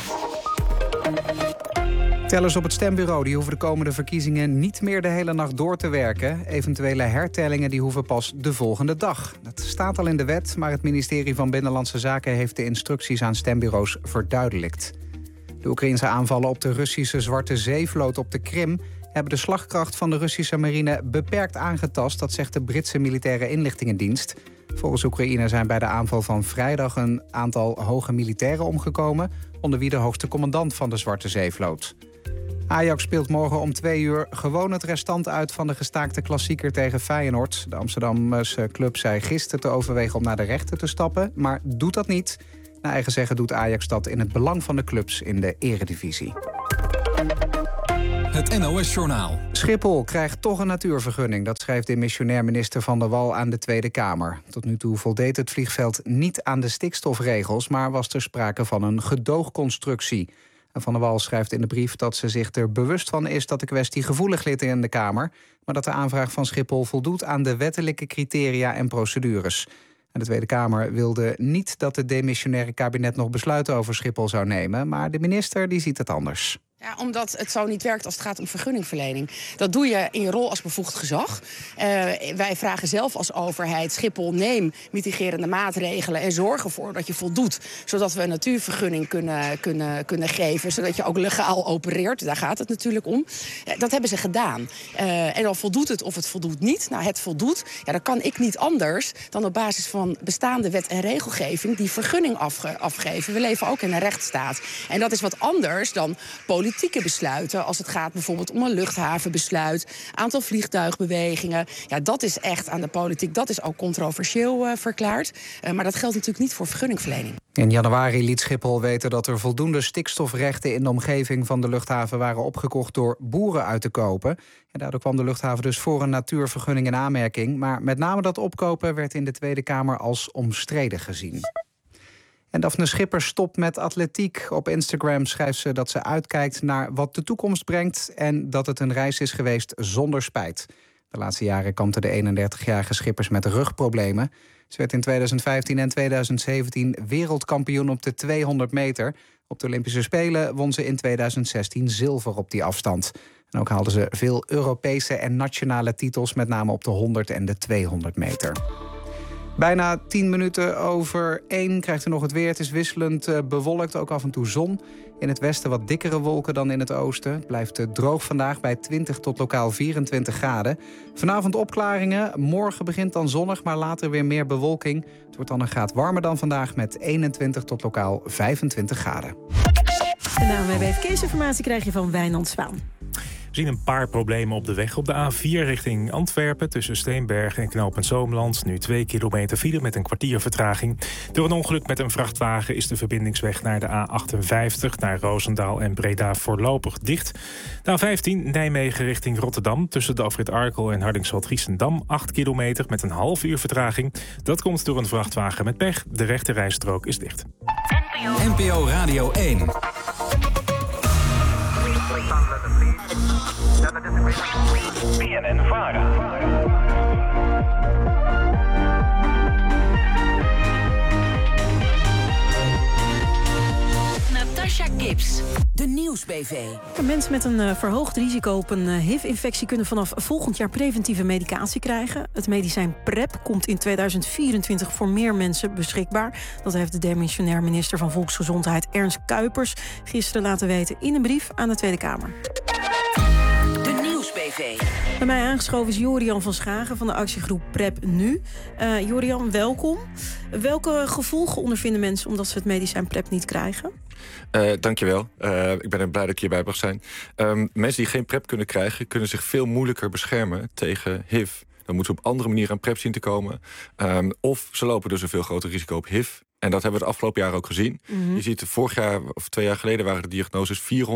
Tellers op het stembureau die hoeven de komende verkiezingen niet meer de hele nacht door te werken. Eventuele hertellingen die hoeven pas de volgende dag. Dat staat al in de wet, maar het ministerie van Binnenlandse Zaken heeft de instructies aan stembureaus verduidelijkt. De Oekraïnse aanvallen op de Russische Zwarte Zeevloot op de Krim hebben de slagkracht van de Russische marine beperkt aangetast. Dat zegt de Britse militaire inlichtingendienst. Volgens Oekraïne zijn bij de aanval van vrijdag een aantal hoge militairen omgekomen, onder wie de hoogste commandant van de Zwarte Zeevloot. Ajax speelt morgen om 2 uur gewoon het restant uit van de gestaakte klassieker tegen Feyenoord. De Amsterdamse club zei gisteren te overwegen om naar de rechter te stappen, maar doet dat niet. Naar eigen zeggen doet Ajax dat in het belang van de clubs in de eredivisie. Het NOS-journaal. Schiphol krijgt toch een natuurvergunning. Dat schrijft demissionair minister Van der Wal aan de Tweede Kamer. Tot nu toe voldeed het vliegveld niet aan de stikstofregels, maar was er sprake van een gedoogconstructie. Van der Wal schrijft in de brief dat ze zich er bewust van is dat de kwestie gevoelig ligt in de Kamer, maar dat de aanvraag van Schiphol voldoet aan de wettelijke criteria en procedures. En de Tweede Kamer wilde niet dat het demissionaire kabinet nog besluiten over Schiphol zou nemen, maar de minister die ziet het anders. Ja, omdat het zo niet werkt als het gaat om vergunningverlening. Dat doe je in je rol als bevoegd gezag. Wij vragen zelf als overheid, Schiphol, neem mitigerende maatregelen en zorg ervoor dat je voldoet. Zodat we een natuurvergunning kunnen geven, zodat je ook legaal opereert. Daar gaat het natuurlijk om. Dat hebben ze gedaan. En dan voldoet het of het voldoet niet. Nou, het voldoet. Ja, dan kan ik niet anders dan op basis van bestaande wet en regelgeving die vergunning afgeven. We leven ook in een rechtsstaat. En dat is wat anders dan politieke besluiten, als het gaat bijvoorbeeld om een luchthavenbesluit, aantal vliegtuigbewegingen. Ja, dat is echt aan de politiek. Dat is ook controversieel verklaard. Maar dat geldt natuurlijk niet voor vergunningverlening. In januari liet Schiphol weten dat er voldoende stikstofrechten in de omgeving van de luchthaven waren opgekocht door boeren uit te kopen. En daardoor kwam de luchthaven dus voor een natuurvergunning in aanmerking. Maar met name dat opkopen werd in de Tweede Kamer als omstreden gezien. En Daphne Schippers stopt met atletiek. Op Instagram schrijft ze dat ze uitkijkt naar wat de toekomst brengt en dat het een reis is geweest zonder spijt. De laatste jaren kampte de 31-jarige Schippers met rugproblemen. Ze werd in 2015 en 2017 wereldkampioen op de 200 meter. Op de Olympische Spelen won ze in 2016 zilver op die afstand. En ook haalde ze veel Europese en nationale titels, met name op de 100 en de 200 meter. Bijna 10 minuten over 1 krijgt u nog het weer. Het is wisselend bewolkt, ook af en toe zon. In het westen wat dikkere wolken dan in het oosten. Het blijft droog vandaag bij 20 tot lokaal 24 graden. Vanavond opklaringen. Morgen begint dan zonnig, maar later weer meer bewolking. Het wordt dan een graad warmer dan vandaag met 21 tot lokaal 25 graden. En de ANWB Verkeersinformatie krijg je van Wijnand Zwaan. We zien een paar problemen op de weg. Op de A4 richting Antwerpen tussen Steenbergen en Knooppunt Zoomland. Nu 2 kilometer file met een kwartier vertraging. Door een ongeluk met een vrachtwagen is de verbindingsweg naar de A58... naar Roosendaal en Breda voorlopig dicht. De A15 Nijmegen richting Rotterdam tussen de afrit Arkel en Hardingsveld-Giessendam. 8 kilometer met een half uur vertraging. Dat komt door een vrachtwagen met pech. De rechte rijstrook is dicht. NPO Radio 1. BNN-VARA. Natasha Gibbs, de Nieuwsbv. Mensen met een verhoogd risico op een HIV-infectie... kunnen vanaf volgend jaar preventieve medicatie krijgen. Het medicijn PrEP komt in 2024 voor meer mensen beschikbaar. Dat heeft de demissionair minister van Volksgezondheid Ernst Kuipers gisteren laten weten in een brief aan de Tweede Kamer. De Nieuwsbv. Bij mij aangeschoven is Jorian van Schagen van de actiegroep PrEP Nu. Jorian, welkom. Welke gevolgen ondervinden mensen omdat ze het medicijn PrEP niet krijgen? Dankjewel. Ik ben blij dat ik hierbij mag zijn. Mensen die geen PrEP kunnen krijgen, kunnen zich veel moeilijker beschermen tegen HIV. Dan moeten ze op andere manieren aan PrEP zien te komen. Of ze lopen dus een veel groter risico op HIV. En dat hebben we het afgelopen jaar ook gezien. Mm-hmm. Je ziet, vorig jaar of 2 jaar geleden waren de diagnoses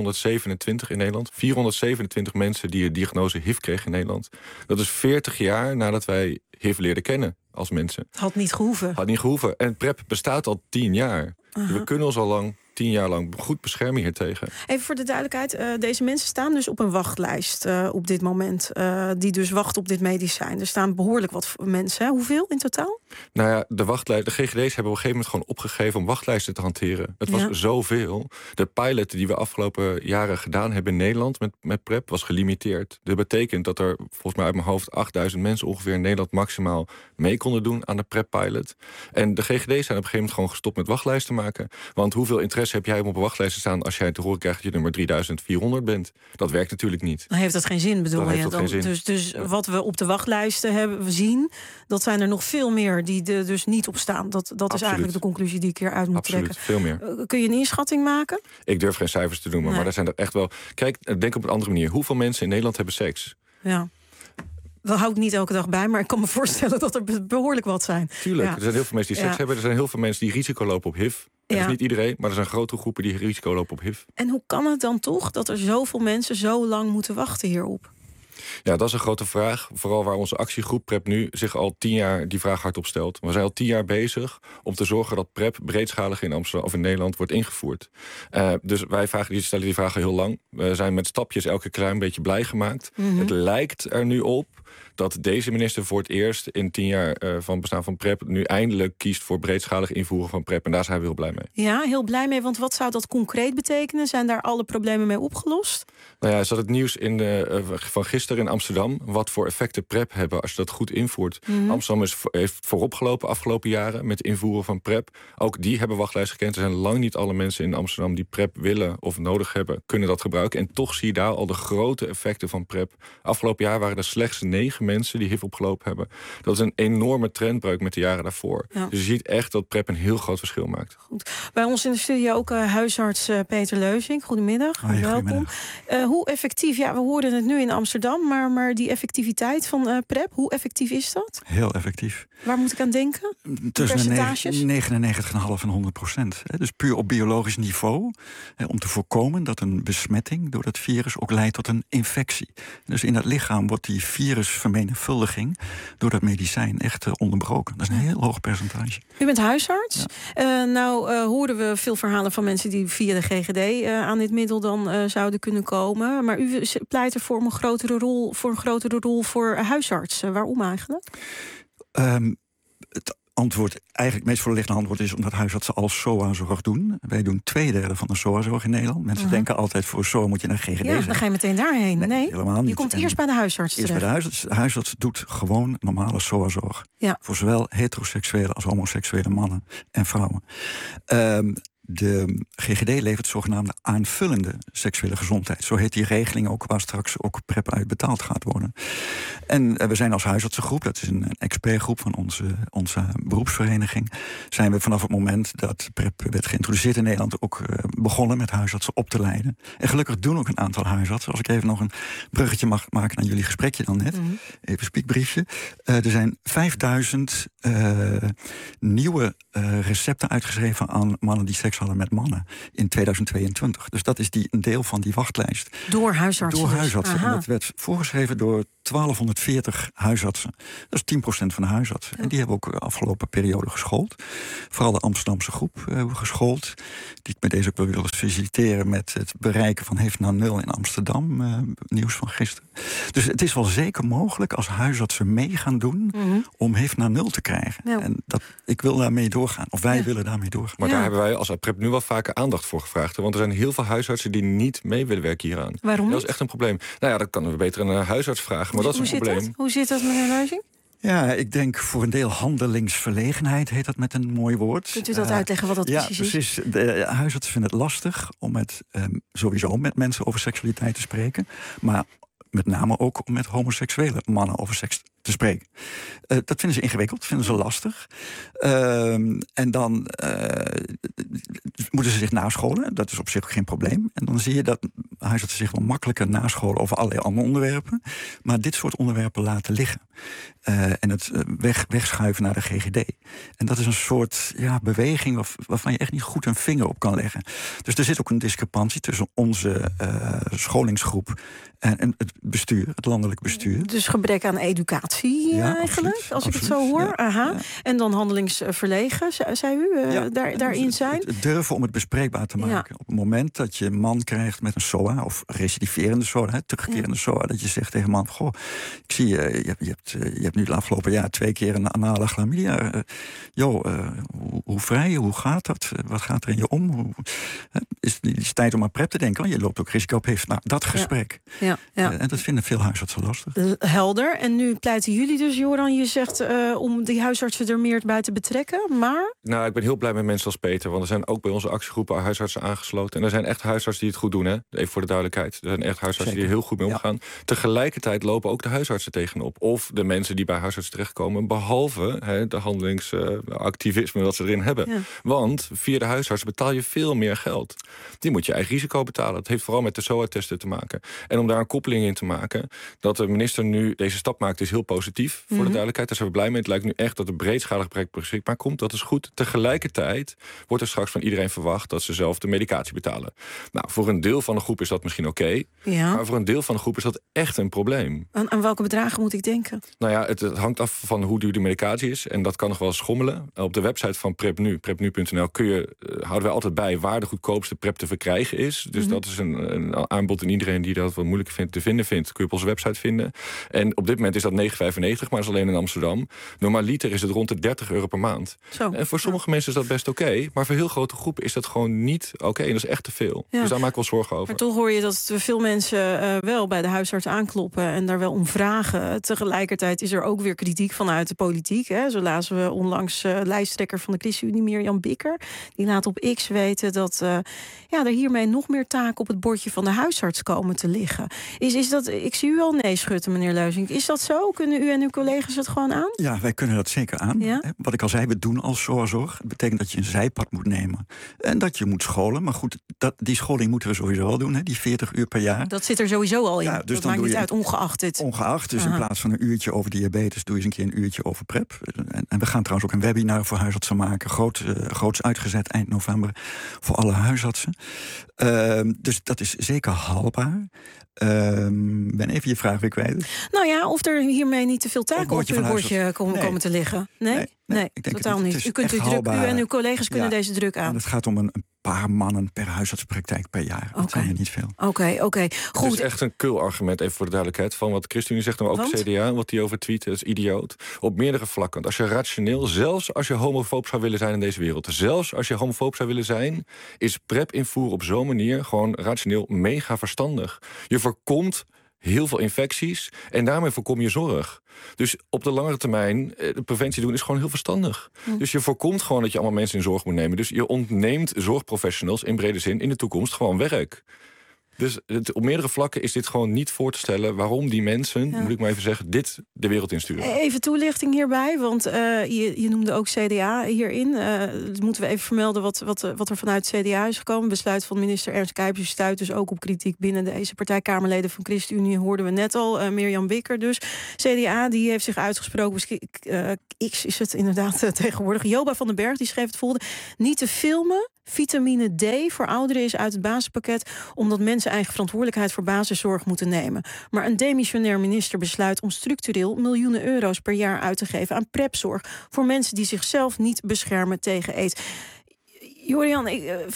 427 in Nederland. 427 mensen die de diagnose HIV kregen in Nederland. Dat is 40 jaar nadat wij HIV leerden kennen als mensen. Had niet gehoeven. Had niet gehoeven. En PrEP bestaat al 10 jaar. Uh-huh. We kunnen ons al 10 jaar lang goed beschermen hiertegen. Even voor de duidelijkheid, deze mensen staan dus op een wachtlijst op dit moment. Die dus wachten op dit medicijn. Er staan behoorlijk wat mensen. Hè? Hoeveel in totaal? Nou ja, de GGD's hebben op een gegeven moment gewoon opgegeven om wachtlijsten te hanteren. Het was zoveel. De pilot die we afgelopen jaren gedaan hebben in Nederland met PrEP was gelimiteerd. Dat betekent dat er volgens mij uit mijn hoofd 8000 mensen ongeveer in Nederland maximaal mee konden doen aan de PrEP-pilot. En de GGD's zijn op een gegeven moment gewoon gestopt met wachtlijsten maken. Want hoeveel interesse heb jij om op een wachtlijst te staan als jij te horen krijgt dat je nummer 3400 bent? Dat werkt natuurlijk niet. Dan heeft dat geen zin, bedoel je? Geen zin. Dus wat we op de wachtlijsten zien, dat zijn er nog veel meer die er dus niet op staan. Dat is eigenlijk de conclusie die ik hieruit moet trekken. Veel meer. Kun je een inschatting maken? Ik durf geen cijfers te noemen, maar er zijn er echt wel. Kijk, denk op een andere manier. Hoeveel mensen in Nederland hebben seks? Ja. Dat hou ik niet elke dag bij, maar ik kan me voorstellen dat er behoorlijk wat zijn. Tuurlijk, er zijn heel veel mensen die seks hebben. Er zijn heel veel mensen die risico lopen op HIV. Dat is niet iedereen, maar er zijn grote groepen die risico lopen op HIV. En hoe kan het dan toch dat er zoveel mensen zo lang moeten wachten hierop? Ja, dat is een grote vraag. Vooral waar onze actiegroep PrEP Nu zich al 10 jaar die vraag hardop stelt. We zijn al 10 jaar bezig om te zorgen dat PrEP breedschalig in Amsterdam of in Nederland wordt ingevoerd. Dus wij stellen die vragen heel lang. We zijn met stapjes elke klein beetje blij gemaakt. Mm-hmm. Het lijkt er nu op dat deze minister voor het eerst in 10 jaar van bestaan van PrEP nu eindelijk kiest voor breedschalig invoeren van PrEP. En daar zijn we heel blij mee. Ja, heel blij mee, want wat zou dat concreet betekenen? Zijn daar alle problemen mee opgelost? Nou ja, is dat het nieuws van gisteren in Amsterdam, wat voor effecten PrEP hebben als je dat goed invoert. Amsterdam heeft voorop gelopen afgelopen jaren met invoeren van PrEP. Ook die hebben wachtlijsten gekend. Er zijn lang niet alle mensen in Amsterdam die PrEP willen of nodig hebben, kunnen dat gebruiken. En toch zie je daar al de grote effecten van PrEP. Afgelopen jaar waren er slechts 9 mensen die HIV opgelopen hebben. Dat is een enorme trendbreuk met de jaren daarvoor. Ja. Dus je ziet echt dat PrEP een heel groot verschil maakt. Goed. Bij ons in de studio ook huisarts Peter Leuzink. Goedemiddag. Hoi, welkom. Hoe effectief, we hoorden het nu in Amsterdam, maar die effectiviteit van PrEP, hoe effectief is dat? Heel effectief. Waar moet ik aan denken? Tussen 99,5 en 100%. Dus puur op biologisch niveau. Om te voorkomen dat een besmetting door dat virus ook leidt tot een infectie. Dus in het lichaam wordt die virusvermenigvuldiging door dat medicijn echt onderbroken. Dat is een heel hoog percentage. U bent huisarts. Ja. Hoorden we veel verhalen van mensen die via de GGD aan dit middel dan zouden kunnen komen. Maar u pleit ervoor een grotere rol voor huisartsen. Waarom eigenlijk? Het antwoord, eigenlijk het meest voor de liggende antwoord is omdat huisartsen al SOA-zorg doen. Wij doen 2/3 van de SOA-zorg in Nederland. Mensen denken altijd voor SOA moet je naar GGD zijn. Dan ga je meteen daarheen. Nee, helemaal niet. Je komt eerst bij de huisarts terecht. Eerst bij de huisarts doet gewoon normale SOA-zorg. Ja. Voor zowel heteroseksuele als homoseksuele mannen en vrouwen. De GGD levert zogenaamde aanvullende seksuele gezondheid. Zo heet die regeling ook, waar straks ook PrEP uit betaald gaat worden. En we zijn als huisartsengroep, dat is een expertgroep van onze beroepsvereniging, zijn we vanaf het moment dat PrEP werd geïntroduceerd in Nederland ook begonnen met huisartsen op te leiden. En gelukkig doen ook een aantal huisartsen. Als ik even nog een bruggetje mag maken naar jullie gesprekje dan net. Even spiekbriefje. Er zijn 5000 nieuwe recepten uitgeschreven aan mannen die seks hadden met mannen in 2022. Dus dat is een deel van die wachtlijst. Door huisartsen? Door huisartsen. En dat werd voorgeschreven door 1240 huisartsen. Dat is 10% van de huisartsen. En die hebben ook de afgelopen periode geschoold. Vooral de Amsterdamse groep hebben we geschoold. Die ik met deze ook wil feliciteren met het bereiken van HIV na 0 in Amsterdam. Nieuws van gisteren. Dus het is wel zeker mogelijk als huisartsen mee gaan doen om HIV na 0 te krijgen. Ja. En ik wil daarmee doorgaan. Of wij willen daarmee doorgaan. Maar daar hebben wij als PrEP nu wel vaker aandacht voor gevraagd. Want er zijn heel veel huisartsen die niet mee willen werken hieraan. Waarom niet? Dat is echt een probleem. Nou ja, dan kunnen we beter een huisarts vragen. Maar dat is een probleem. Hoe zit dat, meneer Leuzink? Ja, ik denk voor een deel handelingsverlegenheid, heet dat met een mooi woord. Kunt u dat uitleggen wat dat precies is? Ja, precies. De huisartsen vinden het lastig om sowieso met mensen over seksualiteit te spreken. Maar met name ook om met homoseksuele mannen over seks te spreken. Dat vinden ze ingewikkeld, vinden ze lastig. En dan moeten ze zich nascholen. Dat is op zich geen probleem. En dan zie je dat huisartsen zich wel makkelijker nascholen over allerlei andere onderwerpen. Maar dit soort onderwerpen laten liggen. En het wegschuiven naar de GGD. En dat is een soort beweging waarvan je echt niet goed een vinger op kan leggen. Dus er zit ook een discrepantie tussen onze scholingsgroep en het bestuur, het landelijk bestuur. Dus gebrek aan educatie eigenlijk, absoluut, als ik het zo hoor. Ja, aha. Ja. En dan handelingsverlegen, zei u, daarin zijn? Het durven om het bespreekbaar te maken. Ja. Op het moment dat je een man krijgt met een SOA, of recidiverende SOA, terugkerende SOA, dat je zegt tegen een man, goh, ik zie je hebt nu het afgelopen jaar 2 keer een anale chlamydia. Hoe vrij je, hoe gaat dat? Wat gaat er in je om? Is het tijd om aan PrEP te denken? Want je loopt ook risico op heeft. Nou, dat gesprek. Ja. En dat vinden veel huisartsen lastig. Helder. En nu pleiten jullie dus, Joran, je zegt om die huisartsen er meer bij te betrekken, maar? Nou, ik ben heel blij met mensen als Peter, want er zijn ook bij onze actiegroepen huisartsen aangesloten. En er zijn echt huisartsen die het goed doen, hè? Even voor de duidelijkheid. Er zijn echt huisartsen die er heel goed mee omgaan. Ja. Tegelijkertijd lopen ook de huisartsen tegenop. Of de mensen die bij huisartsen terechtkomen, behalve de handelingsactivisme dat ze erin hebben. Ja. Want via de huisarts betaal je veel meer geld. Die moet je eigen risico betalen. Dat heeft vooral met de SOA-testen te maken. En om daar een koppeling in te maken, dat de minister nu deze stap maakt, is heel positief, voor de duidelijkheid. Daar zijn we blij mee. Het lijkt nu echt dat er breedschalig PrEP beschikbaar komt. Dat is goed. Tegelijkertijd wordt er straks van iedereen verwacht dat ze zelf de medicatie betalen. Nou, voor een deel van de groep is dat misschien oké. Ja. Maar voor een deel van de groep is dat echt een probleem. Aan welke bedragen moet ik denken? Nou ja, het hangt af van hoe duur de medicatie is. En dat kan nog wel schommelen. Op de website van PrepNu, prepnu.nl, houden wij altijd bij waar de goedkoopste PrEP te verkrijgen is. Dus dat is een aanbod en iedereen die dat wat moeilijk vindt, kun je op onze website vinden. En op dit moment is dat €9,95, maar dat is alleen in Amsterdam. Normaliter is het rond de €30 per maand. Zo. En voor sommige mensen is dat best oké. Maar voor heel grote groepen is dat gewoon niet oké. En dat is echt te veel. Ja. Dus daar maak ik wel zorgen over. Maar toch hoor je dat veel mensen wel bij de huisarts aankloppen en daar wel om vragen. Tegelijkertijd is er ook weer kritiek vanuit de politiek. Hè. Zo lazen we onlangs lijsttrekker van de ChristenUnie, Mirjam Bikker. Die laat op X weten dat er hiermee nog meer taken op het bordje van de huisarts komen te liggen. Is dat, ik zie u al nee schutten, meneer Leuzink. Is dat zo? Kunnen u en uw collega's het gewoon aan? Ja, wij kunnen dat zeker aan. Ja? Wat ik al zei, we doen als zorg. Dat betekent dat je een zijpad moet nemen. En dat je moet scholen. Maar goed, die scholing moeten we sowieso al doen. Hè? Die 40 uur per jaar. Dat zit er sowieso al in. Ja, dus dat maakt niet uit, ongeacht het. Ongeacht. Dus in plaats van een uurtje over diabetes, doe je eens een keer een uurtje over PrEP. En we gaan trouwens ook een webinar voor huisartsen maken. Groots uitgezet eind november voor alle huisartsen. Dus dat is zeker haalbaar. Ben even je vraag weer kwijt. Nou ja, of er hiermee niet te veel taken op uw bordje komen te liggen. Nee, totaal niet. U kunt u en uw collega's kunnen deze druk aan. Het gaat om een paar mannen per huisartsenpraktijk per jaar. Dat zijn er niet veel. Oké. Goed. Het is echt een kul argument, even voor de duidelijkheid, van wat ChristenUnie zegt, maar ook de CDA, wat die over tweeten, dat is idioot. Op meerdere vlakken. Als je rationeel, zelfs als je homofoob zou willen zijn in deze wereld, zelfs als je homofoob zou willen zijn, is PrEP invoeren op zo'n manier gewoon rationeel mega verstandig. Je voorkomt heel veel infecties en daarmee voorkom je zorg. Dus op de langere termijn, de preventie doen is gewoon heel verstandig. Dus je voorkomt gewoon dat je allemaal mensen in zorg moet nemen. Dus je ontneemt zorgprofessionals in brede zin in de toekomst gewoon werk. Dus op meerdere vlakken is dit gewoon niet voor te stellen waarom die mensen, moet ik maar even zeggen, dit de wereld insturen. Even toelichting hierbij, want je noemde ook CDA hierin. Dus moeten we even vermelden wat er vanuit CDA is gekomen. Besluit van minister Ernst Kuipers stuit dus ook op kritiek binnen deze partij. Kamerleden van ChristenUnie hoorden we net al. Mirjam Bikker dus. CDA die heeft zich uitgesproken. X is het inderdaad tegenwoordig. Joba van den Berg die schreef het volgende: niet te filmen. Vitamine D voor ouderen is uit het basispakket, omdat mensen eigen verantwoordelijkheid voor basiszorg moeten nemen. Maar een demissionair minister besluit om structureel miljoenen euro's per jaar uit te geven aan prepzorg voor mensen die zichzelf niet beschermen tegen aids. Jorian,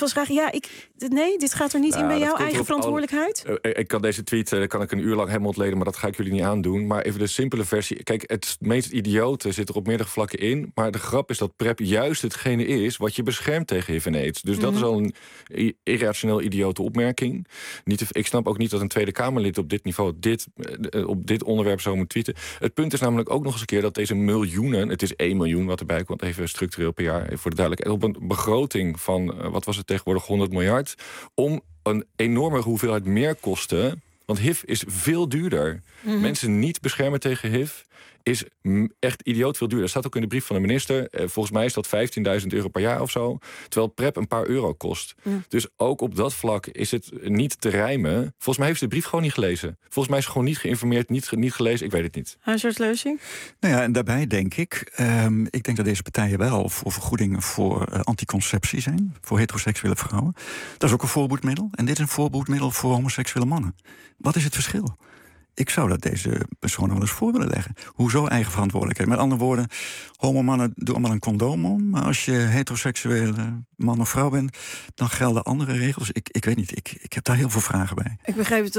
dit gaat er niet in bij jouw eigen verantwoordelijkheid? Ik kan deze tweet kan ik een uur lang helemaal ontleden, maar dat ga ik jullie niet aandoen. Maar even de simpele versie. Kijk, het meest idiote zit er op meerdere vlakken in. Maar de grap is dat PrEP juist hetgene is wat je beschermt tegen HIV en AIDS. Dus dat is al een irrationeel idiote opmerking. Ik snap ook niet dat een Tweede Kamerlid op dit niveau op dit onderwerp zou moeten tweeten. Het punt is namelijk ook nog eens een keer dat deze miljoenen, het is 1 miljoen wat erbij komt, even structureel per jaar, even voor de duidelijkheid, op een begroting van, wat was het tegenwoordig, 100 miljard... om een enorme hoeveelheid meerkosten, want HIV is veel duurder. Mensen niet beschermen tegen HIV is echt idioot veel duurder. Dat staat ook in de brief van de minister. Volgens mij is dat €15.000 per jaar of zo. Terwijl PrEP een paar euro kost. Dus ook op dat vlak is het niet te rijmen. Volgens mij heeft ze de brief gewoon niet gelezen. Volgens mij is ze gewoon niet geïnformeerd, niet gelezen. Ik weet het niet. Huisarts Leuzink? Nou ja, en daarbij denk ik denk dat deze partijen wel voor vergoedingen voor anticonceptie zijn. Voor heteroseksuele vrouwen. Dat is ook een voorbehoedmiddel. En dit is een voorbehoedmiddel voor homoseksuele mannen. Wat is het verschil? Ik zou dat deze personen wel eens voor willen leggen. Hoezo eigen verantwoordelijkheid? Met andere woorden, homomannen doen allemaal een condoom om. Maar als je heteroseksuele man of vrouw bent, dan gelden andere regels. Ik weet niet, ik heb daar heel veel vragen bij. Ik begrijp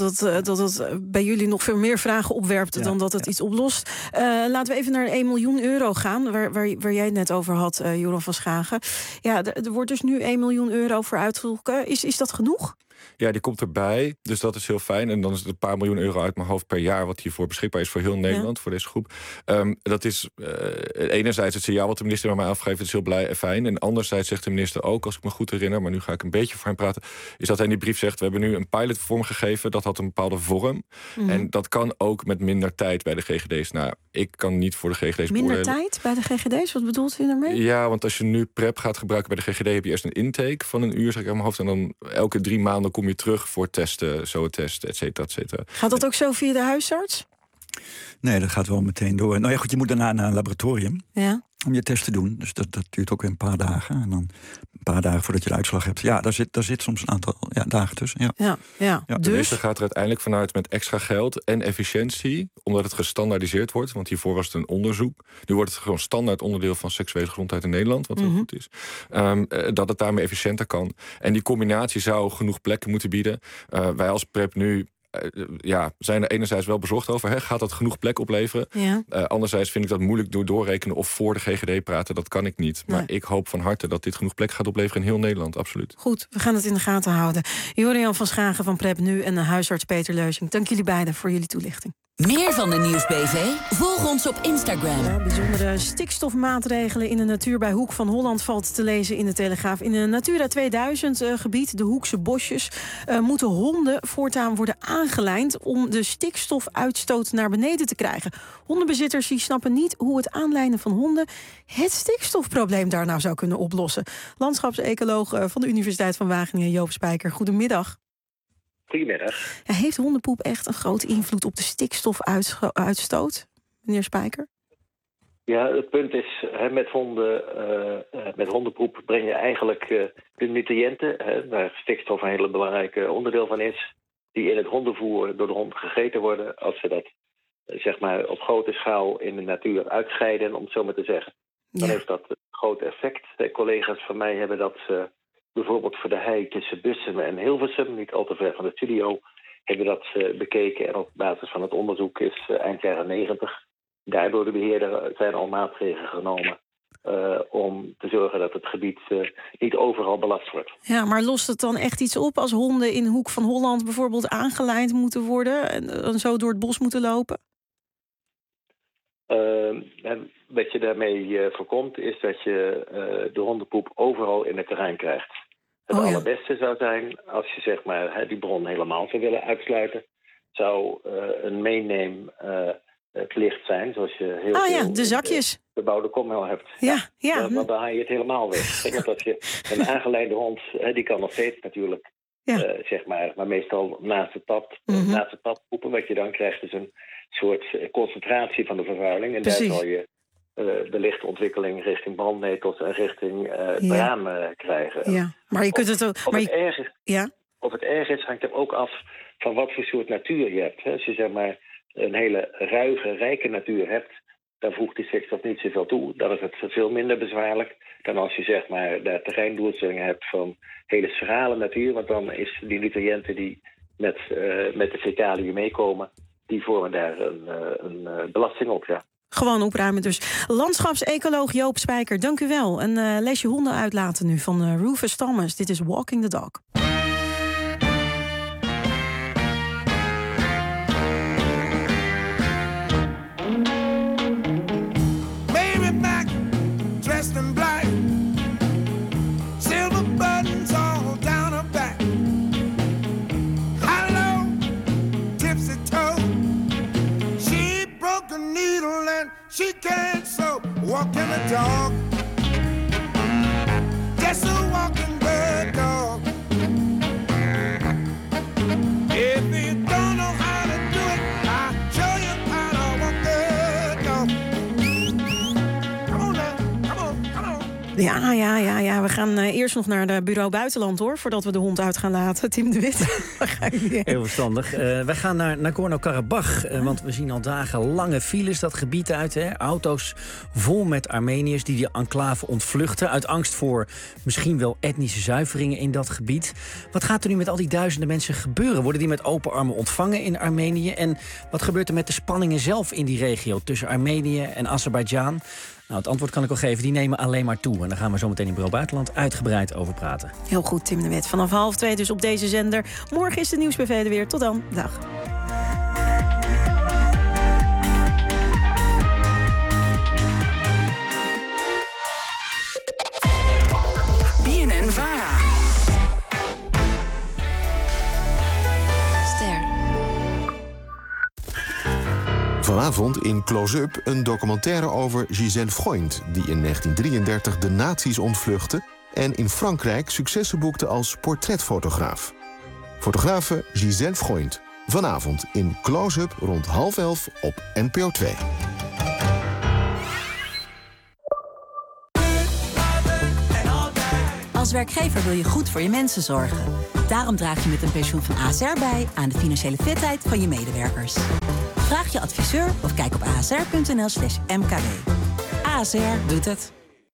dat bij jullie nog veel meer vragen opwerpt dan dat het iets oplost. Laten we even naar 1 miljoen euro gaan, waar jij het net over had, Joran van Schagen. Ja, er wordt dus nu 1 miljoen euro voor uitgetrokken. Is dat genoeg? Ja, die komt erbij, dus dat is heel fijn. En dan is het een paar miljoen euro uit mijn hoofd per jaar wat hiervoor beschikbaar is voor heel Nederland, voor deze groep. Dat is enerzijds het signaal wat de minister bij mij afgeeft, het is heel blij en fijn. En anderzijds zegt de minister ook, als ik me goed herinner, maar nu ga ik een beetje voor hem praten, is dat hij in die brief zegt, we hebben nu een pilot vormgegeven, dat had een bepaalde vorm. En dat kan ook met minder tijd bij de GGD's. Nou, ik kan niet voor de GGD's beoordelen. Minder tijd bij de GGD's? Wat bedoelt u daarmee? Ja, want als je nu PrEP gaat gebruiken bij de GGD, heb je eerst een intake van een uur, zeg ik aan mijn hoofd, en dan elke 3 maanden kom je terug voor testen, SOA-test, et cetera, et cetera. Gaat dat ook zo via de huisarts? Nee, dat gaat wel meteen door. Nou ja, goed, je moet daarna naar een laboratorium. Ja. Om je test te doen. Dus dat duurt ook weer een paar dagen. En dan paar dagen voordat je de uitslag hebt. Ja, daar zit soms een aantal dagen tussen. Ja. De Dus minister gaat er uiteindelijk vanuit met extra geld en efficiëntie, omdat het gestandaardiseerd wordt. Want hiervoor was het een onderzoek. Nu wordt het gewoon standaard onderdeel van seksuele gezondheid in Nederland, wat heel goed is. Dat het daarmee efficiënter kan. En die combinatie zou genoeg plekken moeten bieden. Wij als PrEP nu zijn er enerzijds wel bezorgd over. Gaat dat genoeg plek opleveren? Ja. Anderzijds vind ik dat moeilijk doorrekenen of voor de GGD praten. Dat kan ik niet. Maar ik hoop van harte dat dit genoeg plek gaat opleveren in heel Nederland. Absoluut. Goed, we gaan het in de gaten houden. Jorian van Schagen van PrEP Nu en de huisarts Peter Leusing. Dank jullie beiden voor jullie toelichting. Meer van de Nieuwsbv? Volg ons op Instagram. Ja, bijzondere stikstofmaatregelen in de natuur bij Hoek van Holland valt te lezen in de Telegraaf. In een Natura 2000 gebied, de Hoekse bosjes, moeten honden voortaan worden aangelijnd om de stikstofuitstoot naar beneden te krijgen. Hondenbezitters die snappen niet hoe het aanlijnen van honden het stikstofprobleem daar nou zou kunnen oplossen. Landschapsecoloog van de Universiteit van Wageningen, Joop Spijker. Goedemiddag. Goedemiddag. Ja, heeft hondenpoep echt een grote invloed op de stikstofuitstoot, meneer Spijker? Ja, het punt is, met hondenpoep breng je eigenlijk de nutriënten, waar stikstof een hele belangrijke onderdeel van is, die in het hondenvoer door de hond gegeten worden, als ze dat op grote schaal in de natuur uitscheiden, om het zo maar te zeggen. Dan heeft dat een groot effect. Collega's van mij hebben dat bijvoorbeeld voor de hei tussen Bussum en Hilversum, niet al te ver van de studio, hebben dat bekeken. En op basis van het onderzoek is eind jaren 90 daardoor de beheerder zijn al maatregelen genomen om te zorgen dat het gebied niet overal belast wordt. Ja, maar lost het dan echt iets op als honden in Hoek van Holland bijvoorbeeld aangelijnd moeten worden en zo door het bos moeten lopen? Wat je daarmee voorkomt is dat je de hondenpoep overal in het terrein krijgt. Het allerbeste zou zijn als je die bron helemaal zou willen uitsluiten. Zou een meeneemplicht zijn, zoals je heel veel de zakjes. Bebouwde komhel hebt. Ja. Want dan haal je het helemaal weg. Want als je een aangeleide hond, die kan nog steeds natuurlijk, maar meestal naast het pad poepen. Wat je dan krijgt is een soort concentratie van de vervuiling. En Precies. daar zal je wellicht ontwikkeling richting brandnetels en richting bramen krijgen. Ja, maar je kunt het ook. Of het erg is, hangt er ook af van wat voor soort natuur je hebt. Als je een hele ruige, rijke natuur hebt, dan voegt die stikstof niet zoveel toe. Dan is het veel minder bezwaarlijk dan als je daar terreindoelstellingen hebt van hele schrale natuur. Want dan is die nutriënten die met de fecaliën meekomen, die vormen daar een belasting op, ja. Gewoon opruimen dus. Landschapsecoloog Joop Spijker, dank u wel. En lees je honden uitlaten nu van Rufus Thomas. Dit is Walking the Dog. Baby back, dressed in black, silver buttons all down her back. Hello, tipsy toe. She broke a needle and she can't sew. Walking a dog, just a walking bird dog. If you don't know how to do it, I'll show you how to walk the dog. Come on now, come on. Ja. We gaan eerst nog naar het bureau buitenland, hoor, voordat we de hond uit gaan laten. Tim de Wit. Heel verstandig. Wij gaan naar Nagorno-Karabakh, want we zien al dagen lange files dat gebied uit. Auto's vol met Armeniërs die de enclave ontvluchten uit angst voor misschien wel etnische zuiveringen in dat gebied. Wat gaat er nu met al die duizenden mensen gebeuren? Worden die met open armen ontvangen in Armenië? En wat gebeurt er met de spanningen zelf in die regio tussen Armenië en Azerbeidzjan? Nou, het antwoord kan ik al geven, die nemen alleen maar toe. En daar gaan we zo meteen in Bureau Buitenland uitgebreid over praten. Heel goed, Tim de Wet. Vanaf 1:30 dus op deze zender. Morgen is de Nieuwsbv er weer. Tot dan. Dag. BNN-VARA. Vanavond in Close-up een documentaire over Gisèle Freund, die in 1933 de nazi's ontvluchtte en in Frankrijk successen boekte als portretfotograaf. Fotografe Gisèle Freund. Vanavond in Close-up rond 10:30 op NPO 2. Als werkgever wil je goed voor je mensen zorgen. Daarom draag je met een pensioen van ASR bij aan de financiële fitheid van je medewerkers. Vraag je adviseur of kijk op asr.nl/mkb. ASR doet het.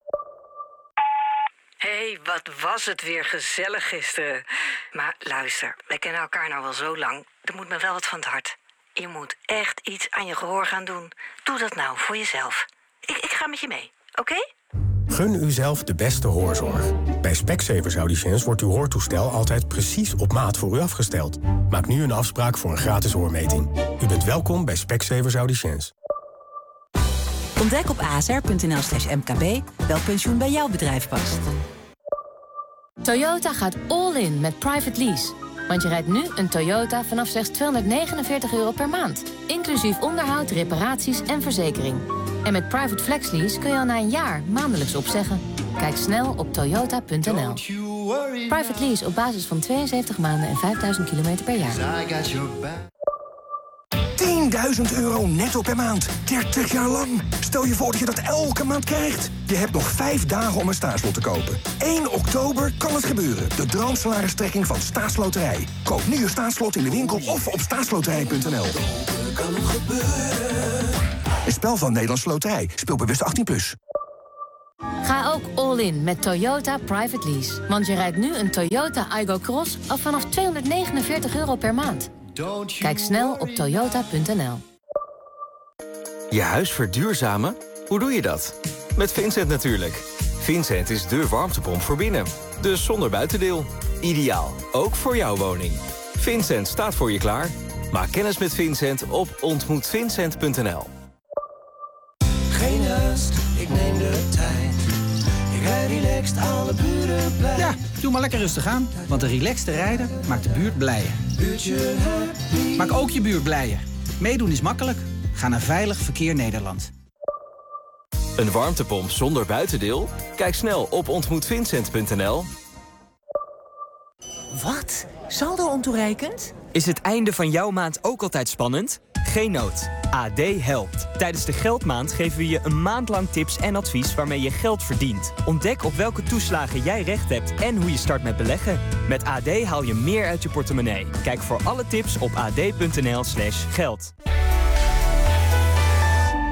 Hé, wat was het weer gezellig gisteren. Maar luister, wij kennen elkaar nou wel zo lang. Er moet me wel wat van het hart. Je moet echt iets aan je gehoor gaan doen. Doe dat nou voor jezelf. Ik ga met je mee, oké? Gun uzelf de beste hoorzorg. Bij Specsavers Audiciëns wordt uw hoortoestel altijd precies op maat voor u afgesteld. Maak nu een afspraak voor een gratis hoormeting. U bent welkom bij Specsavers Audiciëns. Ontdek op asr.nl/mkb welk pensioen bij jouw bedrijf past. Toyota gaat all in met private lease. Want je rijdt nu een Toyota vanaf slechts €249 per maand. Inclusief onderhoud, reparaties en verzekering. En met private flex lease kun je al na een jaar maandelijks opzeggen. Kijk snel op toyota.nl. Private lease op basis van 72 maanden en 5000 kilometer per jaar. €10.000 netto per maand. 30 jaar lang. Stel je voor dat je dat elke maand krijgt. Je hebt nog 5 dagen om een staatslot te kopen. 1 oktober kan het gebeuren. De droomsalaristrekking van Staatsloterij. Koop nu je staatslot in de winkel of op staatsloterij.nl. Kan nog gebeuren. Een spel van Nederlandse Loterij. Speel bewust 18+. Ga ook all in met Toyota Private Lease. Want je rijdt nu een Toyota Aygo Cross al vanaf €249 per maand. Kijk snel op toyota.nl. Je huis verduurzamen? Hoe doe je dat? Met Vincent natuurlijk. Vincent is dé warmtepomp voor binnen. Dus zonder buitendeel. Ideaal, ook voor jouw woning. Vincent staat voor je klaar. Maak kennis met Vincent op ontmoetvincent.nl. Geen haast, ik neem de tijd. Ik rijd relaxed, alle buren blij. Ja, doe maar lekker rustig aan. Want een relaxte rijder maakt de buurt blijer. Buurtje happy. Maak ook je buurt blijer. Meedoen is makkelijk. Ga naar Veilig Verkeer Nederland. Een warmtepomp zonder buitendeel? Kijk snel op ontmoetvincent.nl. Wat? Saldo ontoereikend? Is het einde van jouw maand ook altijd spannend? Geen nood. AD helpt. Tijdens de geldmaand geven we je een maand lang tips en advies waarmee je geld verdient. Ontdek op welke toeslagen jij recht hebt en hoe je start met beleggen. Met AD haal je meer uit je portemonnee. Kijk voor alle tips op ad.nl/geld.